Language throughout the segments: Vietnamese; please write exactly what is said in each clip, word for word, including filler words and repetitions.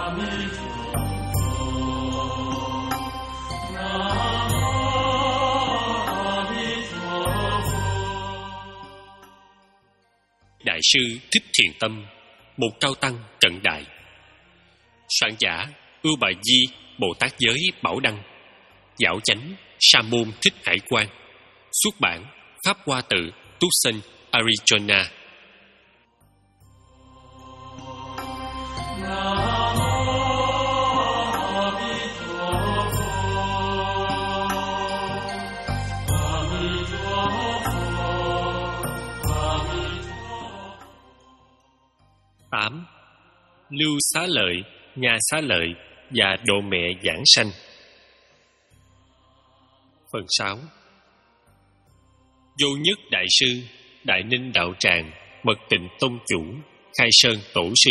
Đại sư Thích Thiền Tâm, một cao tăng cận đại. Soạn giả Ưu Bà Di Bồ Tát Giới Bảo Đăng. Giảo chánh Sa môn Thích Hải Quang. Xuất bản Pháp Hoa Tự, Tucson, Arizona. tám. Lưu Xá Lợi, Nga Xá Lợi và Độ Mẹ Giảng Sanh. Phần sáu. Vô Nhất Đại Sư, Đại Ninh Đạo Tràng, Mật Tịnh Tông Chủ, Khai Sơn Tổ Sư.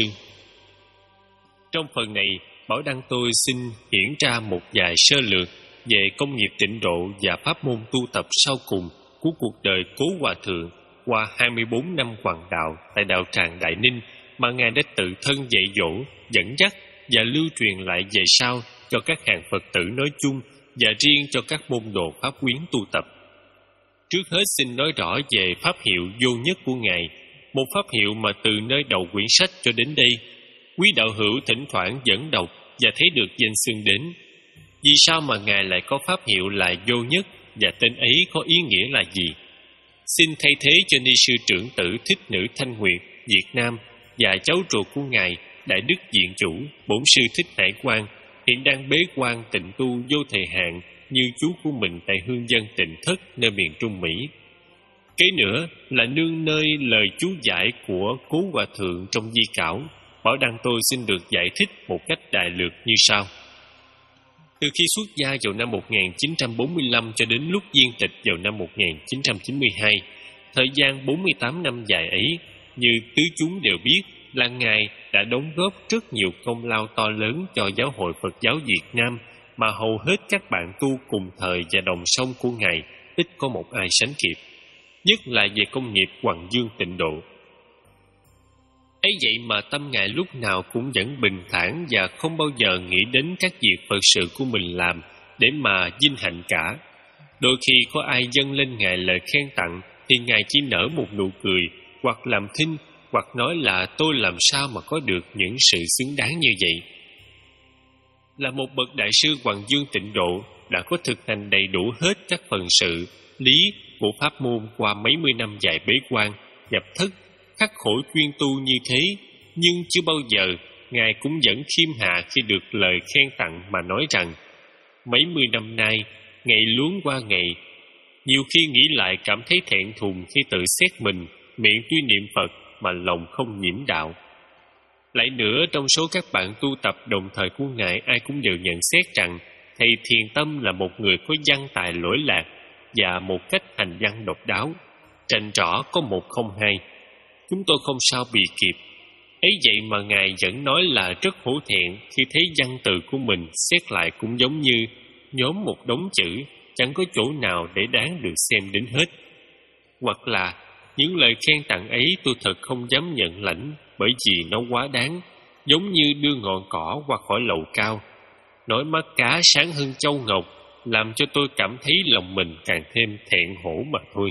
Trong phần này, Bảo Đăng tôi xin hiển ra một vài sơ lược về công nghiệp tịnh độ và pháp môn tu tập sau cùng của cuộc đời Cố Hòa Thượng qua hai mươi bốn năm hoàng đạo tại Đạo Tràng Đại Ninh mà Ngài đã tự thân dạy dỗ, dẫn dắt và lưu truyền lại về sau cho các hàng Phật tử nói chung và riêng cho các môn đồ pháp quyến tu tập. Trước hết xin nói rõ về pháp hiệu vô nhất của Ngài, một pháp hiệu mà từ nơi đầu quyển sách cho đến đây, quý đạo hữu thỉnh thoảng vẫn đọc và thấy được danh xưng đến. Vì sao mà Ngài lại có pháp hiệu là vô nhất và tên ấy có ý nghĩa là gì? Xin thay thế cho ni sư trưởng tử Thích Nữ Thanh Nguyệt, Việt Nam và cháu ruột của Ngài, Đại Đức Diện Chủ, Bổn Sư Thích Hải Quang, hiện đang bế quan tịnh tu vô thời hạn như chú của mình tại hương dân Tịnh Thất nơi miền Trung Mỹ. Kế nữa là nương nơi lời chú giải của Cố Hòa Thượng trong di cảo. Bảo Đăng tôi xin được giải thích một cách đại lược như sau. Từ khi xuất gia vào năm một nghìn chín trăm bốn mươi lăm cho đến lúc viên tịch vào năm một nghìn chín trăm chín mươi hai, thời gian bốn mươi tám năm dài ấy, như tứ chúng đều biết là Ngài đã đóng góp rất nhiều công lao to lớn cho giáo hội Phật giáo Việt Nam mà hầu hết các bạn tu cùng thời và đồng sông của Ngài ít có một ai sánh kịp, nhất là về công nghiệp Hoằng Dương tịnh độ. Ấy vậy mà tâm Ngài lúc nào cũng vẫn bình thản và không bao giờ nghĩ đến các việc Phật sự của mình làm để mà vinh hạnh cả. Đôi khi có ai dâng lên Ngài lời khen tặng thì Ngài chỉ nở một nụ cười, hoặc làm thinh, hoặc nói là tôi làm sao mà có được những sự xứng đáng như vậy. Là một bậc đại sư Hoằng Dương tịnh độ đã có thực hành đầy đủ hết các phần sự, lý của pháp môn qua mấy mươi năm dài bế quan, nhập thất, khắc khổ chuyên tu như thế, nhưng chưa bao giờ Ngài cũng vẫn khiêm hạ khi được lời khen tặng mà nói rằng mấy mươi năm nay, ngày luống qua ngày, nhiều khi nghĩ lại cảm thấy thẹn thùng khi tự xét mình, miệng tuy niệm Phật mà lòng không nhiễm đạo. Lại nữa, trong số các bạn tu tập đồng thời của Ngài, ai cũng đều nhận xét rằng Thầy Thiền Tâm là một người có văn tài lỗi lạc và một cách hành văn độc đáo, rành rõ có một không hai. Chúng tôi không sao bì kịp. Ấy vậy mà Ngài vẫn nói là rất hổ thẹn khi thấy văn từ của mình xét lại cũng giống như nhóm một đống chữ, chẳng có chỗ nào để đáng được xem đến hết. Hoặc là những lời khen tặng ấy tôi thật không dám nhận lãnh, bởi vì nó quá đáng, giống như đưa ngọn cỏ qua khỏi lầu cao. Nói mắt cá sáng hơn châu ngọc, làm cho tôi cảm thấy lòng mình càng thêm thẹn hổ mà thôi.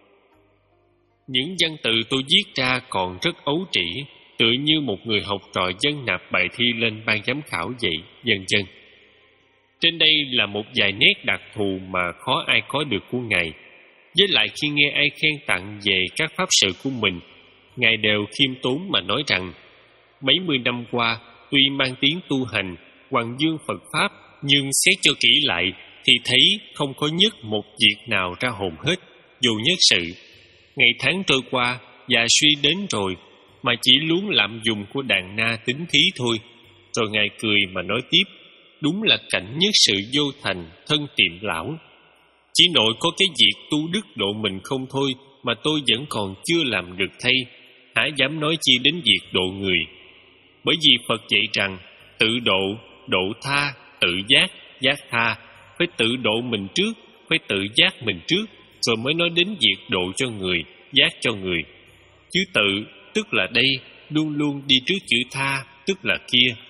Những văn tự tôi viết ra còn rất ấu trĩ, tựa như một người học trò dân nạp bài thi lên ban giám khảo vậy, vân vân. Trên đây là một vài nét đặc thù mà khó ai có được của Ngài. Với lại khi nghe ai khen tặng về các pháp sự của mình, Ngài đều khiêm tốn mà nói rằng mấy mươi năm qua tuy mang tiếng tu hành Hoằng Dương Phật Pháp, nhưng xét cho kỹ lại thì thấy không có nhất một việc nào ra hồn hết, dù nhất sự. Ngày tháng trôi qua và suy đến rồi, mà chỉ luống lạm dùng của đàn na tính thí thôi. Rồi Ngài cười mà nói tiếp, đúng là cảnh nhất sự vô thành, thân tiệm lão. Chỉ nội có cái việc tu đức độ mình không thôi mà tôi vẫn còn chưa làm được thay, hả dám nói chi đến việc độ người. Bởi vì Phật dạy rằng tự độ, độ tha, tự giác, giác tha. Phải tự độ mình trước, phải tự giác mình trước, rồi mới nói đến việc độ cho người, giác cho người. Chứ tự, tức là đây, luôn luôn đi trước chữ tha, tức là kia.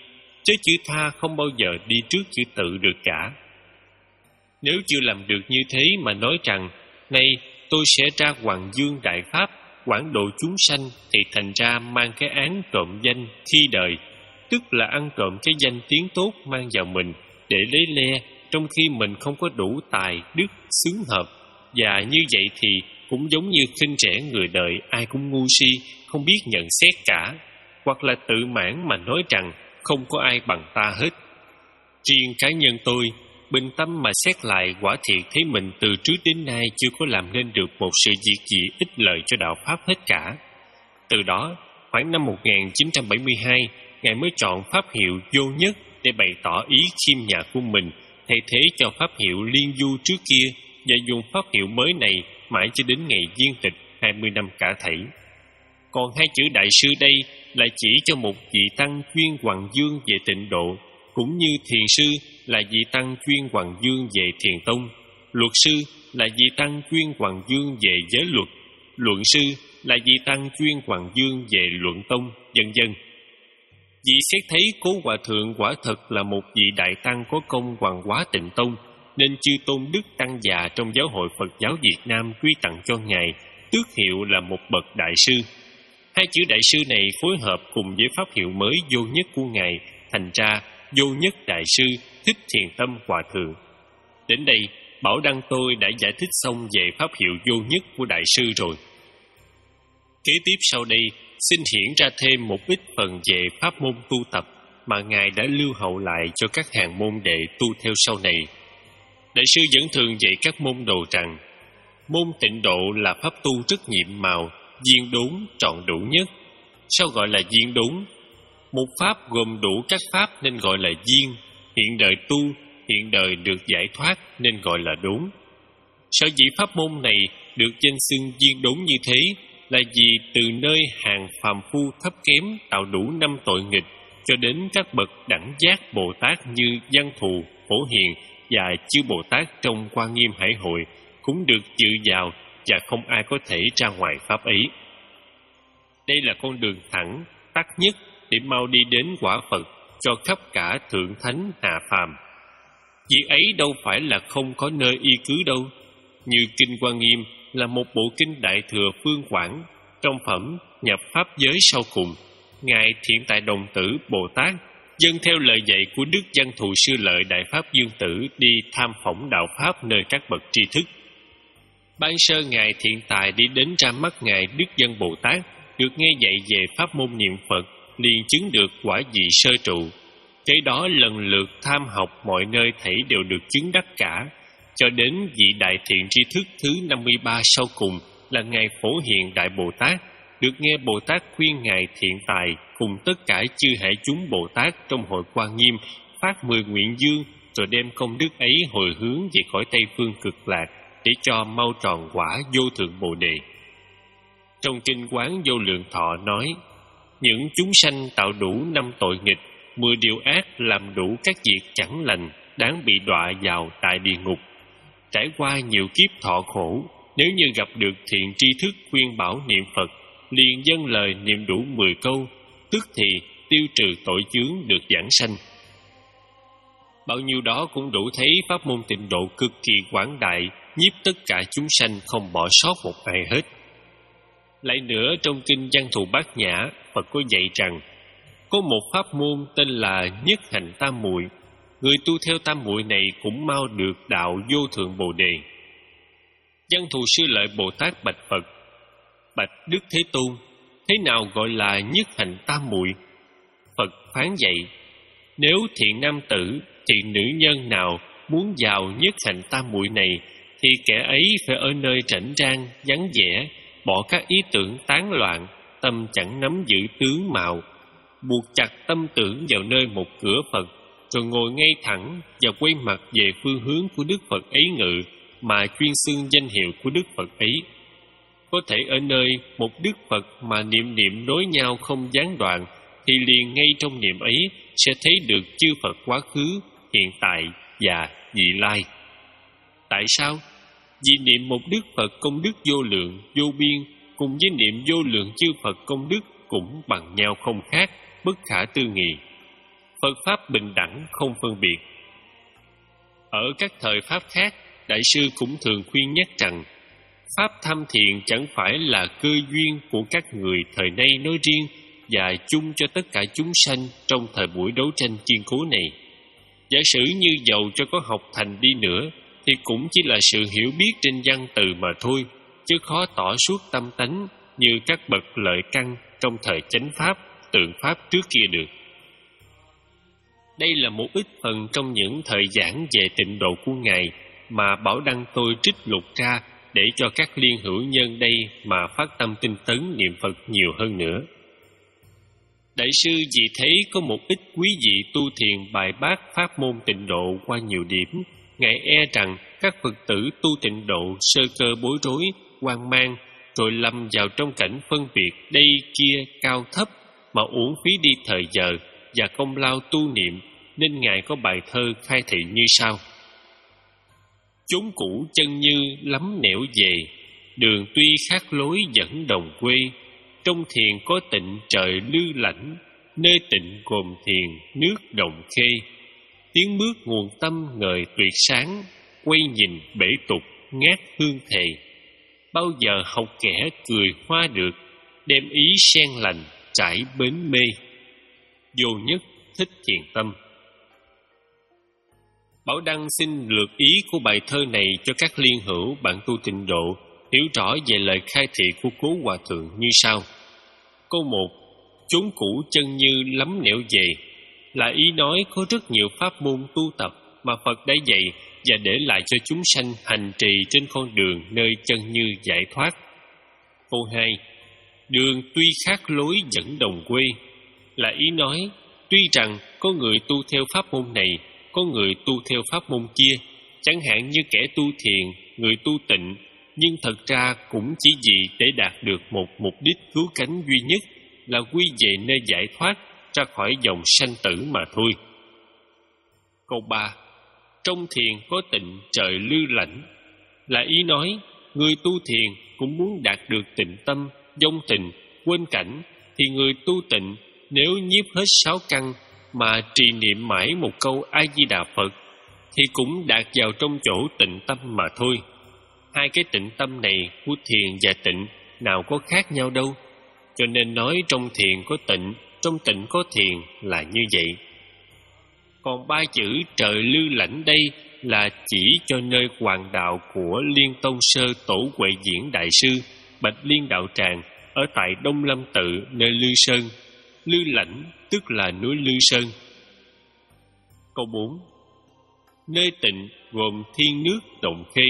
chứ chữ tha không bao giờ đi trước chữ tự được cả. Nếu chưa làm được như thế mà nói rằng nay tôi sẽ ra Hoàng Dương Đại Pháp, quảng độ chúng sanh, thì thành ra mang cái án trộm danh khi đời, tức là ăn trộm cái danh tiếng tốt mang vào mình để lấy le, trong khi mình không có đủ tài đức xứng hợp. Và như vậy thì cũng giống như khinh rẻ người đời, ai cũng ngu si, không biết nhận xét cả, hoặc là tự mãn mà nói rằng không có ai bằng ta hết. Riêng cá nhân tôi, bình tâm mà xét lại, quả thiệt thấy mình từ trước đến nay chưa có làm nên được một sự việc gì ích lợi cho đạo Pháp hết cả. Từ đó, khoảng năm một nghìn chín trăm bảy mươi hai, Ngài mới chọn pháp hiệu Vô Nhất để bày tỏ ý khiêm nhã của mình, thay thế cho pháp hiệu Liên Du trước kia, và dùng pháp hiệu mới này mãi cho đến ngày viên tịch hai mươi năm cả thảy. Còn hai chữ Đại Sư đây là chỉ cho một vị tăng chuyên Hoàng Dương về Tịnh Độ, cũng như Thiền Sư là vị tăng chuyên Hoàng Dương về Thiền Tông, Luật Sư là vị tăng chuyên Hoàng Dương về Giới Luật, Luận Sư là vị tăng chuyên Hoàng Dương về Luận Tông, vân vân. Vì xét thấy Cố Hòa Thượng quả thật là một vị đại tăng có công hoàng hóa Tịnh Tông, nên chư tôn đức tăng già trong giáo hội Phật giáo Việt Nam quy tặng cho Ngài tước hiệu là một bậc đại sư. Hai chữ đại sư này phối hợp cùng với pháp hiệu mới Vô Nhất của Ngài, thành ra Vô Nhất Đại Sư Thích Thiền Tâm Hòa Thượng. Đến đây, Bảo Đăng tôi đã giải thích xong về pháp hiệu Vô Nhất của Đại Sư rồi. Kế tiếp sau đây, xin hiển ra thêm một ít phần về pháp môn tu tập mà Ngài đã lưu hậu lại cho các hàng môn đệ tu theo sau này. Đại sư vẫn thường dạy các môn đồ rằng môn Tịnh Độ là pháp tu rất nhiệm màu, viên đốn, trọn đủ nhất. Sao gọi là viên đốn? Một pháp gồm đủ các pháp nên gọi là viên. Hiện đời tu, hiện đời được giải thoát nên gọi là đốn. Sở dĩ pháp môn này được danh xưng viên đốn như thế là vì từ nơi hàng phàm phu thấp kém tạo đủ năm tội nghịch cho đến các bậc đẳng giác Bồ Tát như Văn Thù, Phổ Hiền và chư Bồ Tát trong Quan Nghiêm Hải Hội cũng được dự vào, và không ai có thể ra ngoài pháp ấy. Đây là con đường thẳng, tắt nhất để mau đi đến quả Phật cho khắp cả thượng thánh hạ phàm. Việc ấy đâu phải là không có nơi y cứ đâu. Như Kinh Quan Nghiêm là một bộ kinh Đại Thừa Phương Quảng, trong phẩm nhập pháp giới sau cùng, Ngài Thiện Tại Đồng Tử Bồ Tát dâng theo lời dạy của Đức Văn Thù Sư Lợi Đại Pháp Dương Tử đi tham phỏng đạo Pháp nơi các bậc tri thức. Ban sơ Ngài Thiện Tài đi đến ra mắt Ngài Đức Văn Bồ Tát, được nghe dạy về pháp môn niệm Phật, liền chứng được quả vị sơ trụ. Kế đó lần lượt tham học mọi nơi thảy đều được chứng đắc cả, cho đến vị đại thiện tri thức thứ năm mươi ba sau cùng là Ngài Phổ Hiền Đại Bồ Tát, được nghe Bồ Tát khuyên Ngài Thiện Tài cùng tất cả chư hải chúng Bồ Tát trong hội Quan Nghiêm phát mười nguyện dương, rồi đem công đức ấy hồi hướng về cõi Tây Phương Cực Lạc để cho mau tròn quả vô thượng Bồ Đề. Trong Kinh Quán Vô Lượng Thọ nói, những chúng sanh tạo đủ năm tội nghịch, mười điều ác, làm đủ các việc chẳng lành, đáng bị đọa vào tại địa ngục. Trải qua nhiều kiếp thọ khổ, nếu như gặp được thiện tri thức khuyên bảo niệm Phật, liền dâng lời niệm đủ mười câu, tức thì tiêu trừ tội chướng được giảng sanh. Bao nhiêu đó cũng đủ thấy pháp môn Tịnh Độ cực kỳ quảng đại, nhiếp tất cả chúng sanh không bỏ sót một ai hết. Lại nữa, trong Kinh Văn Thù Bát Nhã, Phật có dạy rằng có một pháp môn tên là Nhất Hành Tam Muội. Người tu theo tam muội này cũng mau được đạo vô thượng Bồ Đề. Văn Thù Sư Lợi Bồ Tát bạch Phật: bạch Đức Thế Tôn, thế nào gọi là nhất hành tam muội? Phật phán dạy: nếu thiện nam tử, thiện nữ nhân nào muốn vào nhất hành tam muội này, thì kẻ ấy phải ở nơi rảnh rang, vắng vẻ, bỏ các ý tưởng tán loạn, tâm chẳng nắm giữ tướng mạo, buộc chặt tâm tưởng vào nơi một cửa Phật, rồi ngồi ngay thẳng và quay mặt về phương hướng của Đức Phật ấy ngự, mà chuyên xưng danh hiệu của Đức Phật ấy. Có thể ở nơi một Đức Phật mà niệm niệm nối nhau không gián đoạn, thì liền ngay trong niệm ấy sẽ thấy được chư Phật quá khứ, hiện tại và vị lai. Tại sao? Vì niệm một Đức Phật công đức vô lượng, vô biên, cùng với niệm vô lượng chư Phật công đức cũng bằng nhau không khác, bất khả tư nghị. Phật Pháp bình đẳng không phân biệt. Ở các thời Pháp khác, Đại sư cũng thường khuyên nhắc rằng Pháp tham thiền chẳng phải là cơ duyên của các người thời nay nói riêng và chung cho tất cả chúng sanh trong thời buổi đấu tranh kiên cố này. Giả sử như dầu cho có học thành đi nữa thì cũng chỉ là sự hiểu biết trên văn từ mà thôi, chứ khó tỏ suốt tâm tánh như các bậc lợi căn trong thời chánh Pháp, tượng Pháp trước kia được. Đây là một ít phần trong những thời giảng về tịnh độ của Ngài mà Bảo Đăng tôi trích lục ra để cho các liên hữu nhân đây mà phát tâm tinh tấn niệm Phật nhiều hơn nữa. Đại sư vì thấy có một ít quý vị tu thiền bài bác pháp môn tịnh độ qua nhiều điểm, Ngài e rằng các Phật tử tu tịnh độ sơ cơ bối rối, hoang mang, rồi lâm vào trong cảnh phân biệt đây kia cao thấp mà uổng phí đi thời giờ và công lao tu niệm, nên Ngài có bài thơ khai thị như sau: Chốn cũ chân như lắm nẻo về, đường tuy khác lối vẫn đồng quê. Trong thiền có tịnh trời lư lãnh, nơi tịnh gồm thiền nước đồng khê. Tiếng bước nguồn tâm ngời tuyệt sáng, quay nhìn bể tục ngát hương thề. Bao giờ học kẻ cười hoa được, đem ý sen lành trải bến mê. Vô Nhất Thích Thiền Tâm. Bảo Đăng xin lược ý của bài thơ này cho các liên hữu bạn tu tịnh độ hiểu rõ về lời khai thị của Cố Hòa Thượng như sau. Câu một: Chốn cũ chân như lắm nẻo về là ý nói có rất nhiều pháp môn tu tập mà Phật đã dạy và để lại cho chúng sanh hành trì trên con đường nơi chân như giải thoát. Câu hai: Đường tuy khác lối vẫn đồng quê là ý nói tuy rằng có người tu theo pháp môn này, có người tu theo pháp môn kia, chẳng hạn như kẻ tu thiền, người tu tịnh, nhưng thật ra cũng chỉ vì để đạt được một mục đích cứu cánh duy nhất là quy về nơi giải thoát, ra khỏi dòng sanh tử mà thôi. Câu ba: Trong thiền có tịnh trời lư lãnh là ý nói người tu thiền cũng muốn đạt được tịnh tâm, vong tình, quên cảnh, thì người tu tịnh nếu nhiếp hết sáu căn mà trì niệm mãi một câu A Di Đà Phật thì cũng đạt vào trong chỗ tịnh tâm mà thôi. Hai cái tịnh tâm này của thiền và tịnh nào có khác nhau đâu, cho nên nói trong thiền có tịnh, trong tịnh có thiền là như vậy. Còn ba chữ trời lư lãnh đây là chỉ cho nơi hoàng đạo của Liên Tông Sơ Tổ Huệ Diễn Đại Sư Bạch Liên Đạo Tràng ở tại Đông Lâm Tự nơi Lư Sơn. Lư lãnh tức là núi Lư Sơn. Câu bốn: Nơi tịnh gồm thiên nước động khê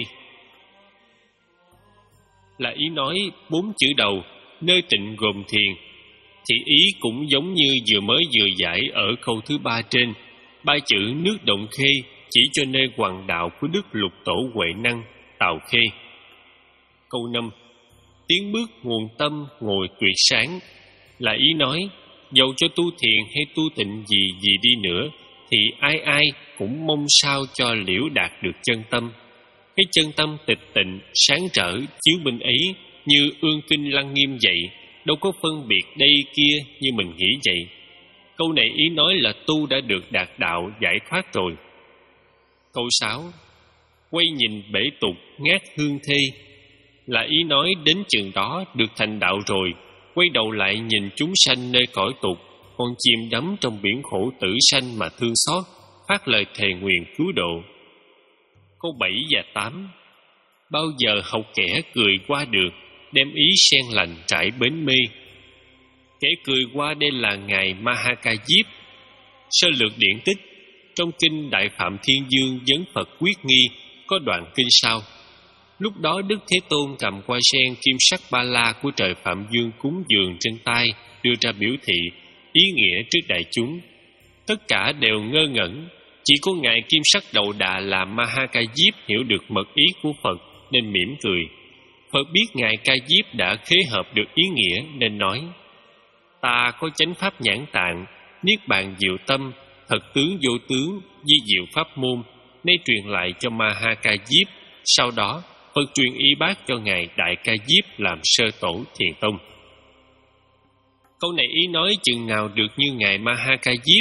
là ý nói bốn chữ đầu nơi tịnh gồm thiền thì ý cũng giống như vừa mới vừa giải ở câu thứ ba trên. Ba chữ nước động khê chỉ cho nơi hoàng đạo của Đức Lục Tổ Huệ Năng Tào Khê. Câu năm: Tiếng bước nguồn tâm ngồi tuyệt sáng là ý nói dầu cho tu thiền hay tu tịnh gì gì đi nữa thì ai ai cũng mong sao cho liễu đạt được chân tâm. Cái chân tâm tịch tịnh sáng trở chiếu minh ấy như ương kinh lăng nghiêm vậy, đâu có phân biệt đây kia như mình nghĩ vậy. Câu này ý nói là tu đã được đạt đạo giải thoát rồi. Câu sáu: Quay nhìn bể tục ngát hương thê là ý nói đến chừng đó được thành đạo rồi, quay đầu lại nhìn chúng sanh nơi cõi tục còn chìm đắm trong biển khổ tử sanh mà thương xót, phát lời thề nguyện cứu độ. Câu bảy và tám: Bao giờ học kẻ cười qua được, đem ý sen lành trải bến mê. Kẻ cười qua đây là Ngài Mahaka Diếp. Sơ lược điển tích: Trong kinh Đại Phạm Thiên Dương Vấn Phật Quyết Nghi có đoạn kinh sau: Lúc đó Đức Thế Tôn cầm hoa sen kim sắc ba la của trời Phạm Dương cúng dường trên tay, đưa ra biểu thị ý nghĩa trước đại chúng. Tất cả đều ngơ ngẩn, chỉ có Ngài Kim Sắc Đầu Đà là Mahaka Diếp hiểu được mật ý của Phật nên mỉm cười. Phật biết Ngài Ca Diếp đã khế hợp được ý nghĩa nên nói: Ta có chánh pháp nhãn tạng, niết bàn diệu tâm, thật tướng vô tướng, di diệu pháp môn, nay truyền lại cho Mahaka Diếp. Sau đó Phật truyền y bác cho Ngài Đại Ca Diếp làm sơ tổ Thiền Tông. Câu này ý nói chừng nào được như Ngài Mahaka Diếp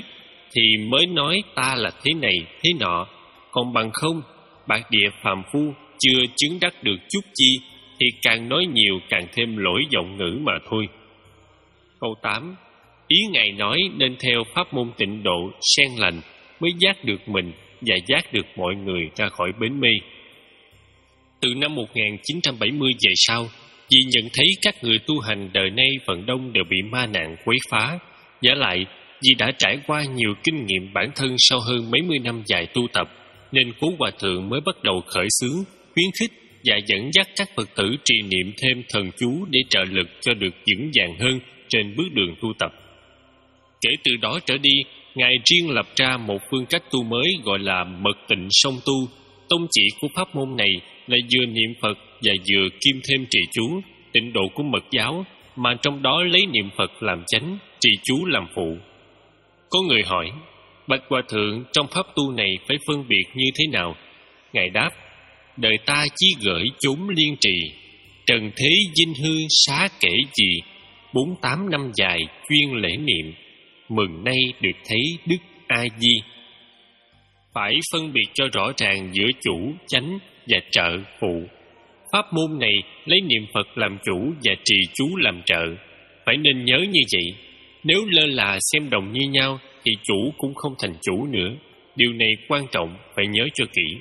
thì mới nói ta là thế này thế nọ, còn bằng không, bạc địa phàm phu chưa chứng đắc được chút chi thì càng nói nhiều càng thêm lỗi giọng ngữ mà thôi. Câu tám. Ý Ngài nói nên theo pháp môn tịnh độ sen lành mới giác được mình và giác được mọi người ra khỏi bến mê. Từ năm một nghìn chín trăm bảy mươi về sau, vì nhận thấy các người tu hành đời nay phần đông đều bị ma nạn quấy phá, giả lại vì đã trải qua nhiều kinh nghiệm bản thân sau hơn mấy mươi năm dài tu tập, nên Cố Hòa Thượng mới bắt đầu khởi xướng, khuyến khích và dẫn dắt các Phật tử trì niệm thêm thần chú để trợ lực cho được vững vàng hơn trên bước đường tu tập. Kể từ đó trở đi, Ngài riêng lập ra một phương cách tu mới gọi là mật tịnh song tu. Tông chỉ của pháp môn này là vừa niệm Phật và vừa kim thêm trì chú, tịnh độ của Mật giáo, mà trong đó lấy niệm Phật làm chánh, trì chú làm phụ. Có người hỏi, bạch Hòa Thượng, trong pháp tu này phải phân biệt như thế nào? Ngài đáp, đời ta chí gửi chốn liên trì, trần thế dinh hư xá kể gì, bốn tám năm dài chuyên lễ niệm, mừng nay được thấy Đức A Di. Phải phân biệt cho rõ ràng giữa chủ, chánh và trợ, phụ. Pháp môn này lấy niệm Phật làm chủ và trì chú làm trợ. Phải nên nhớ như vậy. Nếu lơ là xem đồng như nhau thì chủ cũng không thành chủ nữa. Điều này quan trọng, phải nhớ cho kỹ.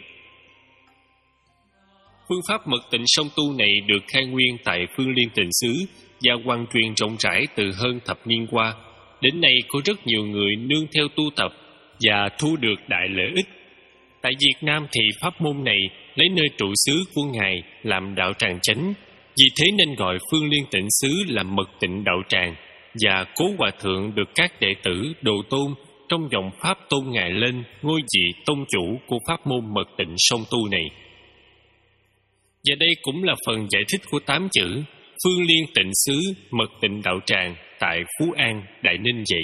Phương pháp mật tịnh song tu này được khai nguyên tại Phương Liên Tịnh xứ và hoàn truyền rộng rãi từ hơn thập niên qua. Đến nay có rất nhiều người nương theo tu tập và thu được đại lợi ích. Tại Việt Nam thì pháp môn này lấy nơi trụ xứ của Ngài làm đạo tràng chánh, vì thế nên gọi Phương Liên Tịnh xứ là mật tịnh đạo tràng, và Cố Hòa Thượng được các đệ tử đồ tôn trong dòng pháp tôn Ngài lên ngôi vị tông chủ của pháp môn mật tịnh song tu này. Và đây cũng là phần giải thích của tám chữ Phương Liên Tịnh xứ mật tịnh đạo tràng tại Phú An, Đại Ninh vậy.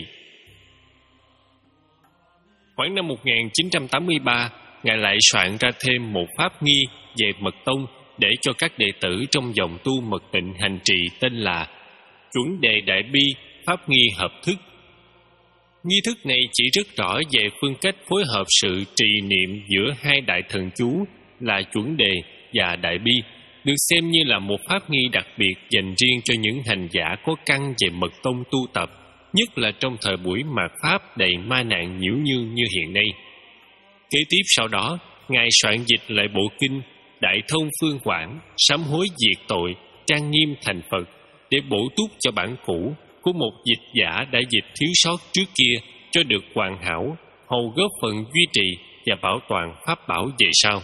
Khoảng năm một nghìn chín trăm tám mươi ba, Ngài lại soạn ra thêm một pháp nghi về mật tông để cho các đệ tử trong dòng tu mật tịnh hành trì, tên là Chuẩn đề đại bi pháp nghi hợp thức. Nghi thức này chỉ rất rõ về phương cách phối hợp sự trì niệm giữa hai đại thần chú là chuẩn đề và đại bi, được xem như là một pháp nghi đặc biệt dành riêng cho những hành giả có căn về mật tông tu tập, nhất là trong thời buổi mạt pháp đầy ma nạn nhiễu nhương như hiện nay. Kế tiếp sau đó, Ngài soạn dịch lại bộ kinh Đại Thông Phương Quảng, sám hối diệt tội, trang nghiêm thành Phật, để bổ túc cho bản cũ của một dịch giả đã dịch thiếu sót trước kia cho được hoàn hảo, hầu góp phần duy trì và bảo toàn pháp bảo về sau.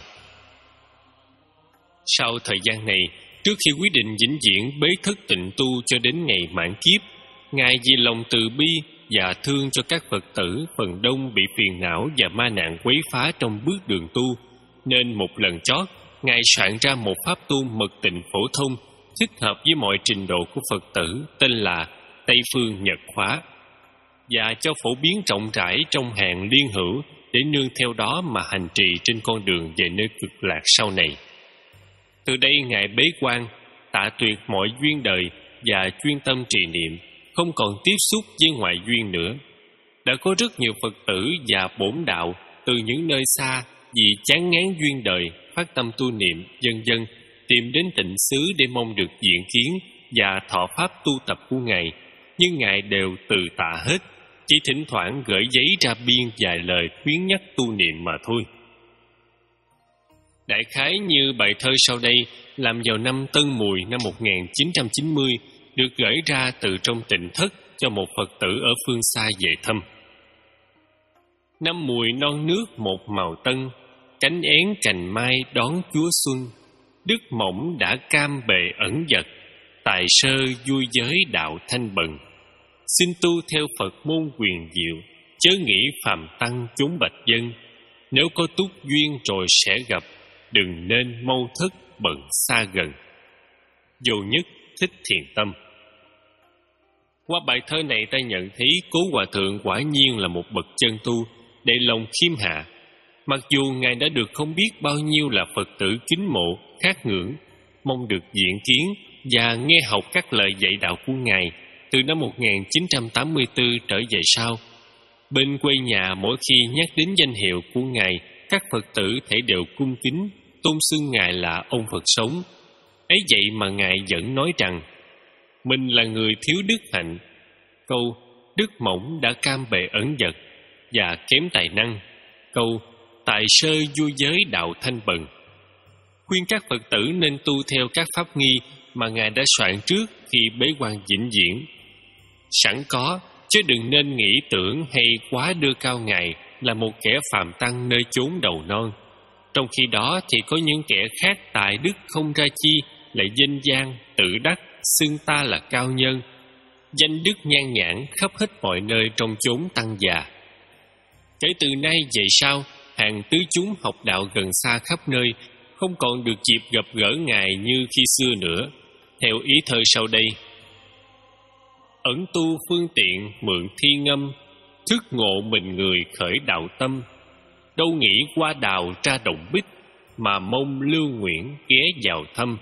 Sau thời gian này, trước khi quyết định vĩnh viễn bế thất tịnh tu cho đến ngày mãn kiếp, Ngài vì lòng từ bi và thương cho các Phật tử phần đông bị phiền não và ma nạn quấy phá trong bước đường tu, nên một lần chót, Ngài soạn ra một pháp tu mật tịnh phổ thông, thích hợp với mọi trình độ của Phật tử, tên là Tây Phương Nhật Khóa, và cho phổ biến rộng rãi trong hàng liên hữu để nương theo đó mà hành trì trên con đường về nơi cực lạc sau này. Từ đây Ngài bế quan, tạ tuyệt mọi duyên đời và chuyên tâm trì niệm, không còn tiếp xúc với ngoại duyên nữa. Đã có rất nhiều Phật tử và bổn đạo từ những nơi xa vì chán ngán duyên đời, phát tâm tu niệm, vân vân, tìm đến tịnh xứ để mong được diện kiến và thọ pháp tu tập của Ngài, nhưng Ngài đều từ tạ hết, chỉ thỉnh thoảng gửi giấy ra biên vài lời khuyến nhắc tu niệm mà thôi. Đại khái như bài thơ sau đây làm vào năm Tân Mùi năm một nghìn chín trăm chín mươi, được gửi ra từ trong tịnh thất cho một Phật tử ở phương xa về thăm. Năm mùi non nước một màu tân, cánh én cành mai đón Chúa Xuân. Đức mỏng đã cam bề ẩn dật, tài sơ vui giới đạo thanh bần. Xin tu theo Phật môn quyền diệu, chớ nghĩ phàm tăng chốn bạch dân. Nếu có túc duyên rồi sẽ gặp, đừng nên mâu thất bận xa gần. Vô Nhất, Thích Thiền Tâm. Qua bài thơ này ta nhận thấy Cố Hòa Thượng quả nhiên là một bậc chân tu, để lòng khiêm hạ. Mặc dù Ngài đã được không biết bao nhiêu là Phật tử kính mộ, khát ngưỡng, mong được diện kiến và nghe học các lời dạy đạo của Ngài từ năm một nghìn chín trăm tám mươi tư trở về sau, Bên quê nhà mỗi khi nhắc đến danh hiệu của Ngài, các Phật tử thảy đều cung kính, tôn xưng Ngài là ông Phật sống. Ấy vậy mà Ngài vẫn nói rằng mình là người thiếu đức hạnh. Câu đức mỏng đã cam bề ẩn vật và kém tài năng. Câu tài sơ vui giới đạo thanh bần. Khuyên các Phật tử nên tu theo các pháp nghi mà Ngài đã soạn trước khi bế quan vĩnh viễn. Sẵn có, chứ đừng nên nghĩ tưởng hay quá đưa cao Ngài là một kẻ phàm tăng nơi chốn đầu non. Trong khi đó thì có những kẻ khác tài đức không ra chi, lại danh gian, tự đắc, xưng ta là cao nhân. Danh đức nhan nhản khắp hết mọi nơi trong chốn tăng già. Kể từ nay về sau, hàng tứ chúng học đạo gần xa khắp nơi, không còn được dịp gặp gỡ Ngài như khi xưa nữa. Theo ý thơ sau đây: ẩn tu phương tiện mượn thi ngâm, thức ngộ mình người khởi đạo tâm. Đâu nghĩ qua đào ra đồng bích, mà mong lưu nguyện ghé vào thăm.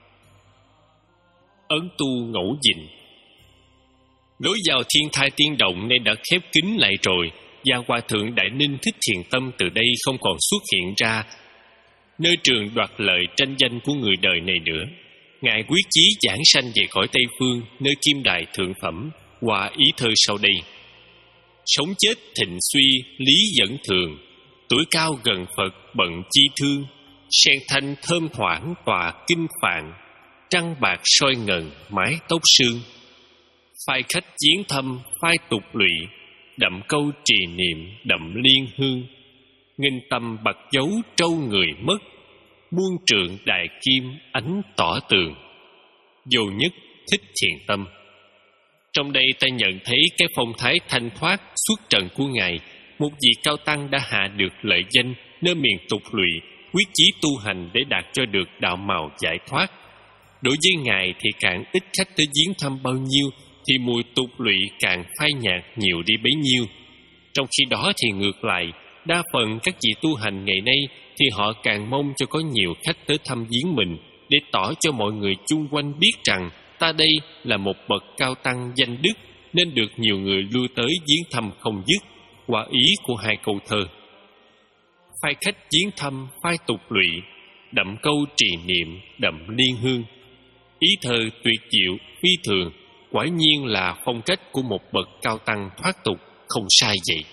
Ấn tu ngẫu dình. Lối vào thiên thai tiên động nay đã khép kín lại rồi, và Hòa Thượng Đại Ninh Thích Thiền Tâm từ đây không còn xuất hiện ra nơi trường đoạt lợi tranh danh của người đời này nữa. Ngài quyết chí giảng sanh về cõi Tây Phương, nơi kim đài thượng phẩm, qua ý thơ sau đây: sống chết thịnh suy lý dẫn thường, tuổi cao gần Phật bận chi thương. Sen thanh thơm thoảng tòa kinh phạn, trăng bạc soi ngần mái tóc sương. Phai khách viếng thăm phai tục lụy, đậm câu trì niệm đậm liên hương. Nghinh tâm bạc dấu trâu người mất, muôn trượng đại kim ánh tỏ tường. Vô nhất Thích Thiền Tâm. Trong đây ta nhận thấy cái phong thái thanh thoát xuất trần của Ngài. Một vị cao tăng đã hạ được lợi danh nơi miền tục lụy, quyết chí tu hành để đạt cho được đạo màu giải thoát. Đối với Ngài thì càng ít khách tới viếng thăm bao nhiêu, thì mùi tục lụy càng phai nhạt nhiều đi bấy nhiêu. Trong khi đó thì ngược lại, đa phần các vị tu hành ngày nay thì họ càng mong cho có nhiều khách tới thăm viếng mình, để tỏ cho mọi người chung quanh biết rằng ta đây là một bậc cao tăng danh đức, nên được nhiều người lui tới viếng thăm không dứt. Quả ý của hai câu thơ: phai khách viếng thăm phai tục lụy, đậm câu trì niệm đậm liên hương. Ý thơ tuyệt diệu phi thường, quả nhiên là phong cách của một bậc cao tăng thoát tục, không sai vậy.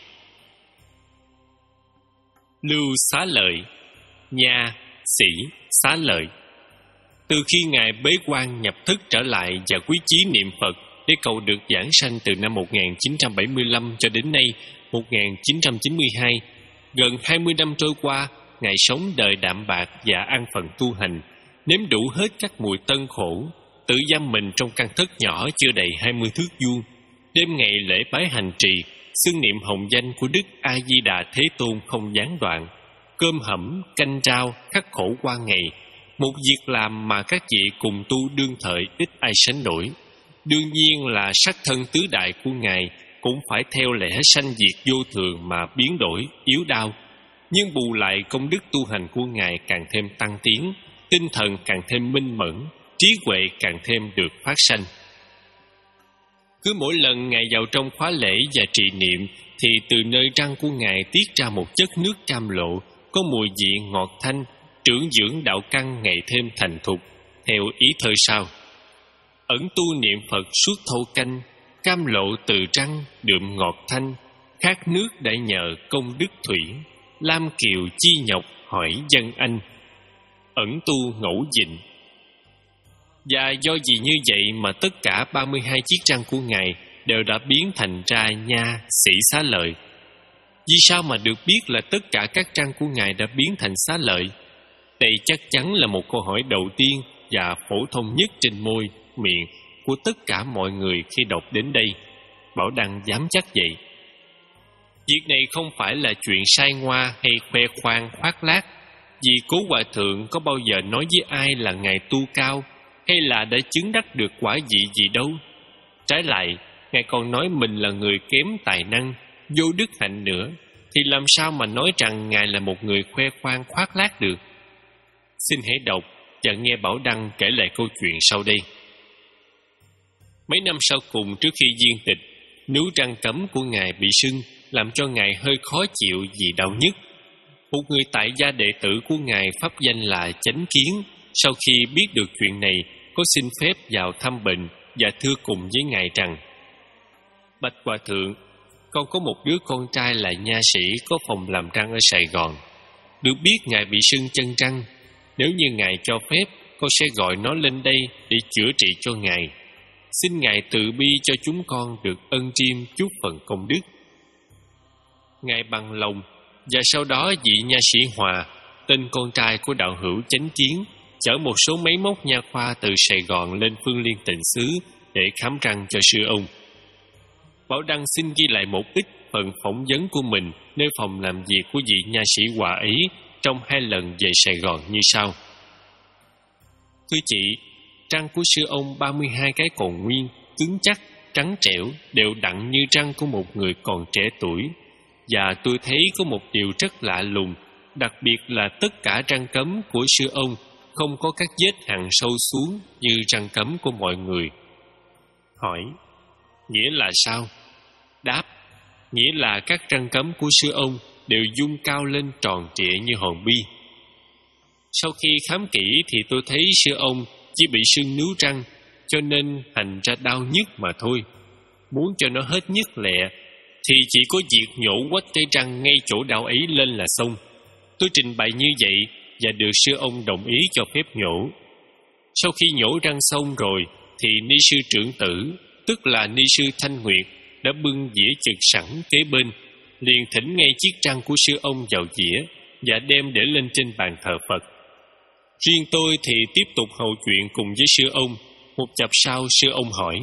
Lưu Xá Lợi. Nha sĩ Xá Lợi. Từ khi Ngài bế quan nhập thức trở lại và quý chí niệm Phật để cầu được giảng sanh từ năm một nghìn chín trăm bảy mươi lăm cho đến nay một nghìn chín trăm chín mươi hai, gần hai mươi năm trôi qua, Ngài sống đời đạm bạc và an phận tu hành, nếm đủ hết các mùi tân khổ, tự giam mình trong căn thất nhỏ chưa đầy hai mươi thước vuông. Đêm ngày lễ bái hành trì, xưng niệm hồng danh của Đức A Di Đà Thế Tôn không gián đoạn. Cơm hẩm, canh rau, khắc khổ qua ngày, một việc làm mà các vị cùng tu đương thời ít ai sánh nổi. Đương nhiên là sắc thân tứ đại của Ngài cũng phải theo lẽ sanh diệt vô thường mà biến đổi, yếu đau. Nhưng bù lại công đức tu hành của Ngài càng thêm tăng tiến, tinh thần càng thêm minh mẫn, trí huệ càng thêm được phát sanh. Cứ mỗi lần Ngài vào trong khóa lễ và trì niệm, thì từ nơi răng của Ngài tiết ra một chất nước cam lộ, có mùi vị ngọt thanh, trưởng dưỡng đạo căn ngày thêm thành thục. Theo ý thơ sau: ẩn tu niệm Phật suốt thâu canh, cam lộ từ răng đượm ngọt thanh. Khát nước đã nhờ công đức thủy, lam kiều chi nhọc hỏi dân anh. Ẩn tu ngẫu dịnh. Và do gì như vậy mà tất cả ba mươi hai chiếc răng của Ngài đều đã biến thành ra nha sĩ Xá Lợi. Vì sao mà được biết là tất cả các răng của Ngài đã biến thành xá lợi? Đây chắc chắn là một câu hỏi đầu tiên và phổ thông nhất trên môi, miệng của tất cả mọi người khi đọc đến đây. Bảo Đăng dám chắc vậy. Việc này không phải là chuyện sai ngoa hay khoe khoang khoác lác, vì Cố Hòa Thượng có bao giờ nói với ai là Ngài tu cao, hay là đã chứng đắc được quả vị gì đâu. Trái lại, Ngài còn nói mình là người kém tài năng, vô đức hạnh nữa, thì làm sao mà nói rằng Ngài là một người khoe khoang khoác lác được? Xin hãy đọc và nghe Bảo Đăng kể lại câu chuyện sau đây. Mấy năm sau cùng trước khi viên tịch, núi Răng Cấm của Ngài bị sưng, làm cho Ngài hơi khó chịu vì đau nhức. Một người tại gia đệ tử của Ngài pháp danh là Chánh Kiến, sau khi biết được chuyện này, có xin phép vào thăm bệnh và thưa cùng với Ngài rằng: Bạch Hòa Thượng, con có một đứa con trai là nha sĩ có phòng làm răng ở Sài Gòn. Được biết Ngài bị sưng chân răng. Nếu như Ngài cho phép, con sẽ gọi nó lên đây để chữa trị cho Ngài. Xin Ngài từ bi cho chúng con được ân chiêm chút phần công đức. Ngài bằng lòng, và sau đó vị nha sĩ Hòa, tên con trai của đạo hữu Chánh Kiến, chở một số máy móc nha khoa từ Sài Gòn lên Phương Liên Tịnh xứ để khám răng cho sư ông. Bảo Đăng xin ghi lại một ít phần phỏng vấn của mình nơi phòng làm việc của vị nha sĩ Hòa ấy trong hai lần về Sài Gòn như sau. Thưa chị, răng của sư ông ba mươi hai cái còn nguyên, cứng chắc, trắng trẻo, đều đặn như răng của một người còn trẻ tuổi. Và tôi thấy có một điều rất lạ lùng, đặc biệt là tất cả răng cấm của sư ông không có các vết hằn sâu xuống như răng cấm của mọi người. Hỏi: nghĩa là sao? Đáp: nghĩa là các răng cấm của sư ông đều dung cao lên tròn trịa như hòn bi. Sau khi khám kỹ thì tôi thấy sư ông chỉ bị sưng níu răng, cho nên thành ra đau nhức mà thôi. Muốn cho nó hết nhức lẹ thì chỉ có việc nhổ quách cái răng ngay chỗ đau ấy lên là xong. Tôi trình bày như vậy và được sư ông đồng ý cho phép nhổ. Sau khi nhổ răng xong rồi thì ni sư trưởng tử, tức là ni sư Thanh Nguyệt, đã bưng dĩa trực sẵn kế bên, liền thỉnh ngay chiếc răng của sư ông vào dĩa và đem để lên trên bàn thờ Phật. Riêng tôi thì tiếp tục hầu chuyện cùng với sư ông. Một chập sau, sư ông hỏi: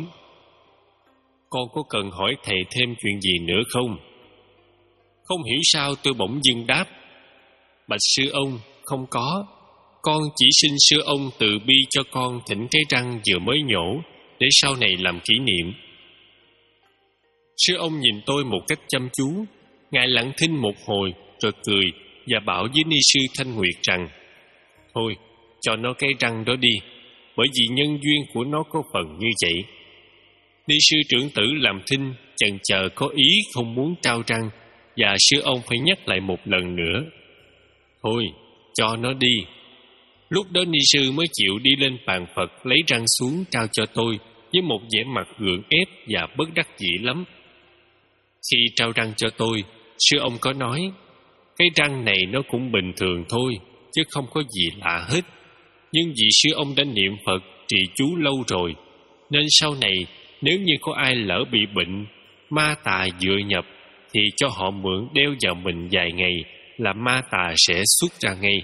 con có cần hỏi thầy thêm chuyện gì nữa không? Không hiểu sao tôi bỗng dưng đáp: bạch sư ông, không có. Con chỉ xin sư ông từ bi cho con thỉnh cái răng vừa mới nhổ để sau này làm kỷ niệm. Sư ông nhìn tôi một cách chăm chú. Ngài lặng thinh một hồi rồi cười và bảo với ni sư Thanh Nguyệt rằng: thôi, cho nó cái răng đó đi, bởi vì nhân duyên của nó có phần như vậy. Ni sư trưởng tử làm thinh, chần chờ có ý không muốn trao răng, và sư ông phải nhắc lại một lần nữa: thôi, cho nó đi. Lúc đó ni sư mới chịu đi lên bàn Phật lấy răng xuống trao cho tôi với một vẻ mặt gượng ép và bất đắc dĩ lắm. Khi trao răng cho tôi, sư ông có nói: cái răng này nó cũng bình thường thôi, chứ không có gì lạ hết. Nhưng vì sư ông đã niệm Phật trì chú lâu rồi, nên sau này nếu như có ai lỡ bị bệnh, ma tà dựa nhập, thì cho họ mượn đeo vào mình vài ngày là ma tà sẽ xuất ra ngay.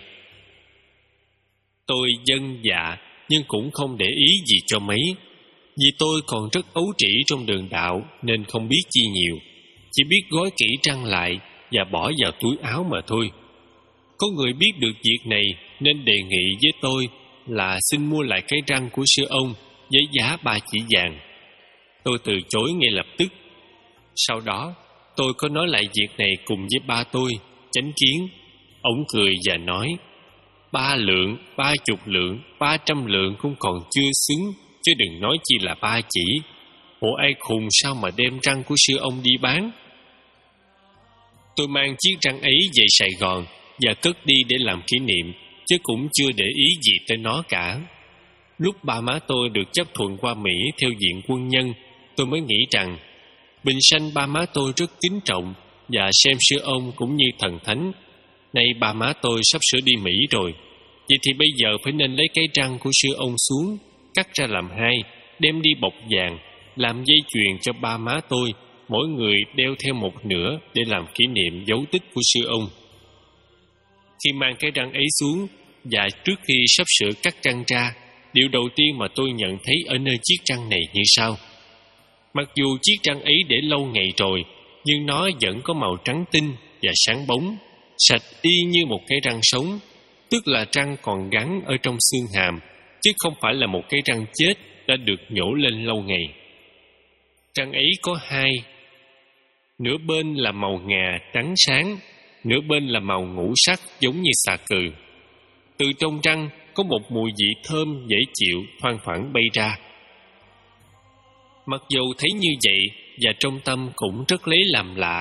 Tôi vâng dạ, nhưng cũng không để ý gì cho mấy, vì tôi còn rất ấu trĩ trong đường đạo nên không biết chi nhiều, chỉ biết gói kỹ răng lại và bỏ vào túi áo mà thôi. Có người biết được việc này nên đề nghị với tôi là xin mua lại cái răng của sư ông với giá ba chỉ vàng. Tôi từ chối ngay lập tức. Sau đó tôi có nói lại việc này cùng với ba tôi, Chánh Kiến. Ông cười và nói: ba lượng, ba chục lượng, ba trăm lượng cũng còn chưa xứng, chứ đừng nói chi là ba chỉ. Bộ ai khùng sao mà đem răng của sư ông đi bán? Tôi mang chiếc răng ấy về Sài Gòn và cất đi để làm kỷ niệm, chứ cũng chưa để ý gì tới nó cả. Lúc ba má tôi được chấp thuận qua Mỹ theo diện quân nhân, tôi mới nghĩ rằng bình sanh ba má tôi rất kính trọng và xem sư ông cũng như thần thánh. Nay ba má tôi sắp sửa đi Mỹ rồi, vậy thì bây giờ phải nên lấy cái răng của sư ông xuống, cắt ra làm hai, đem đi bọc vàng, làm dây chuyền cho ba má tôi, mỗi người đeo theo một nửa để làm kỷ niệm dấu tích của sư ông. Khi mang cái răng ấy xuống và trước khi sắp sửa cắt răng ra, điều đầu tiên mà tôi nhận thấy ở nơi chiếc răng này như sau. Mặc dù chiếc răng ấy để lâu ngày rồi, nhưng nó vẫn có màu trắng tinh và sáng bóng, sạch y như một cái răng sống, tức là răng còn gắn ở trong xương hàm, chứ không phải là một cái răng chết đã được nhổ lên lâu ngày. Răng ấy có hai, nửa bên là màu ngà trắng sáng, nửa bên là màu ngũ sắc giống như xà cừ. Từ trong răng có một mùi vị thơm dễ chịu thoang thoảng bay ra. Mặc dù thấy như vậy và trong tâm cũng rất lấy làm lạ,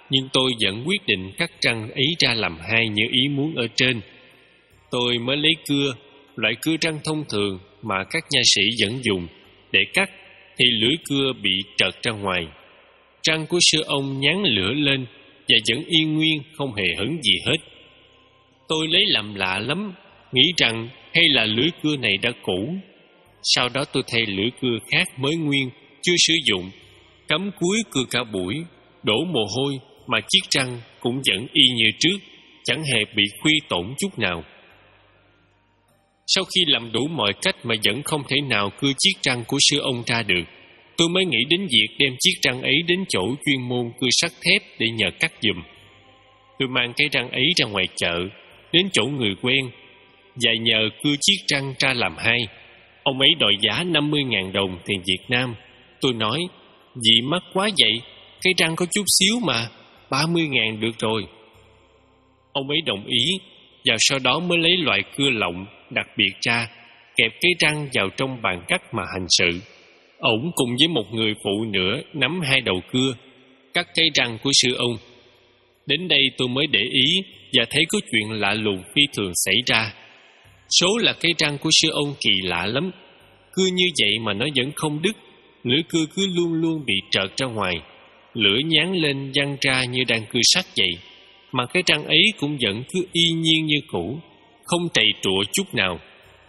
nhưng tôi vẫn quyết định cắt răng ấy ra làm hai như ý muốn ở trên. Tôi mới lấy cưa, loại cưa răng thông thường mà các nha sĩ vẫn dùng, để cắt, thì lưỡi cưa bị trật ra ngoài. Răng của sư ông nhán lửa lên và vẫn y nguyên, không hề hấn gì hết. Tôi lấy làm lạ lắm, nghĩ rằng hay là lưỡi cưa này đã cũ. Sau đó tôi thay lưỡi cưa khác mới nguyên, chưa sử dụng, cắm cúi cưa cả buổi, đổ mồ hôi mà chiếc răng cũng vẫn y như trước, chẳng hề bị khuy tổn chút nào. Sau khi làm đủ mọi cách mà vẫn không thể nào cưa chiếc răng của sư ông ra được, tôi mới nghĩ đến việc đem chiếc răng ấy đến chỗ chuyên môn cưa sắt thép để nhờ cắt giùm. Tôi mang cái răng ấy ra ngoài chợ, đến chỗ người quen, và nhờ cưa chiếc răng ra làm hai. Ông ấy đòi giá năm mươi ngàn đồng tiền Việt Nam. Tôi nói, gì mắc quá vậy, cái răng có chút xíu mà, ba mươi ngàn được rồi. Ông ấy đồng ý, và sau đó mới lấy loại cưa lọng đặc biệt ra, kẹp cái răng vào trong bàn cắt mà hành sự. Ổng cùng với một người phụ nữa nắm hai đầu cưa, cắt cái răng của sư ông. Đến đây tôi mới để ý và thấy có chuyện lạ lùng phi thường xảy ra. Số là cái răng của sư ông kỳ lạ lắm, cưa như vậy mà nó vẫn không đứt, lưỡi cưa cứ luôn luôn bị trợt ra ngoài, lửa nhán lên văng ra như đang cưa sắt vậy, mà cái răng ấy cũng vẫn cứ y nhiên như cũ, không trầy trụa chút nào.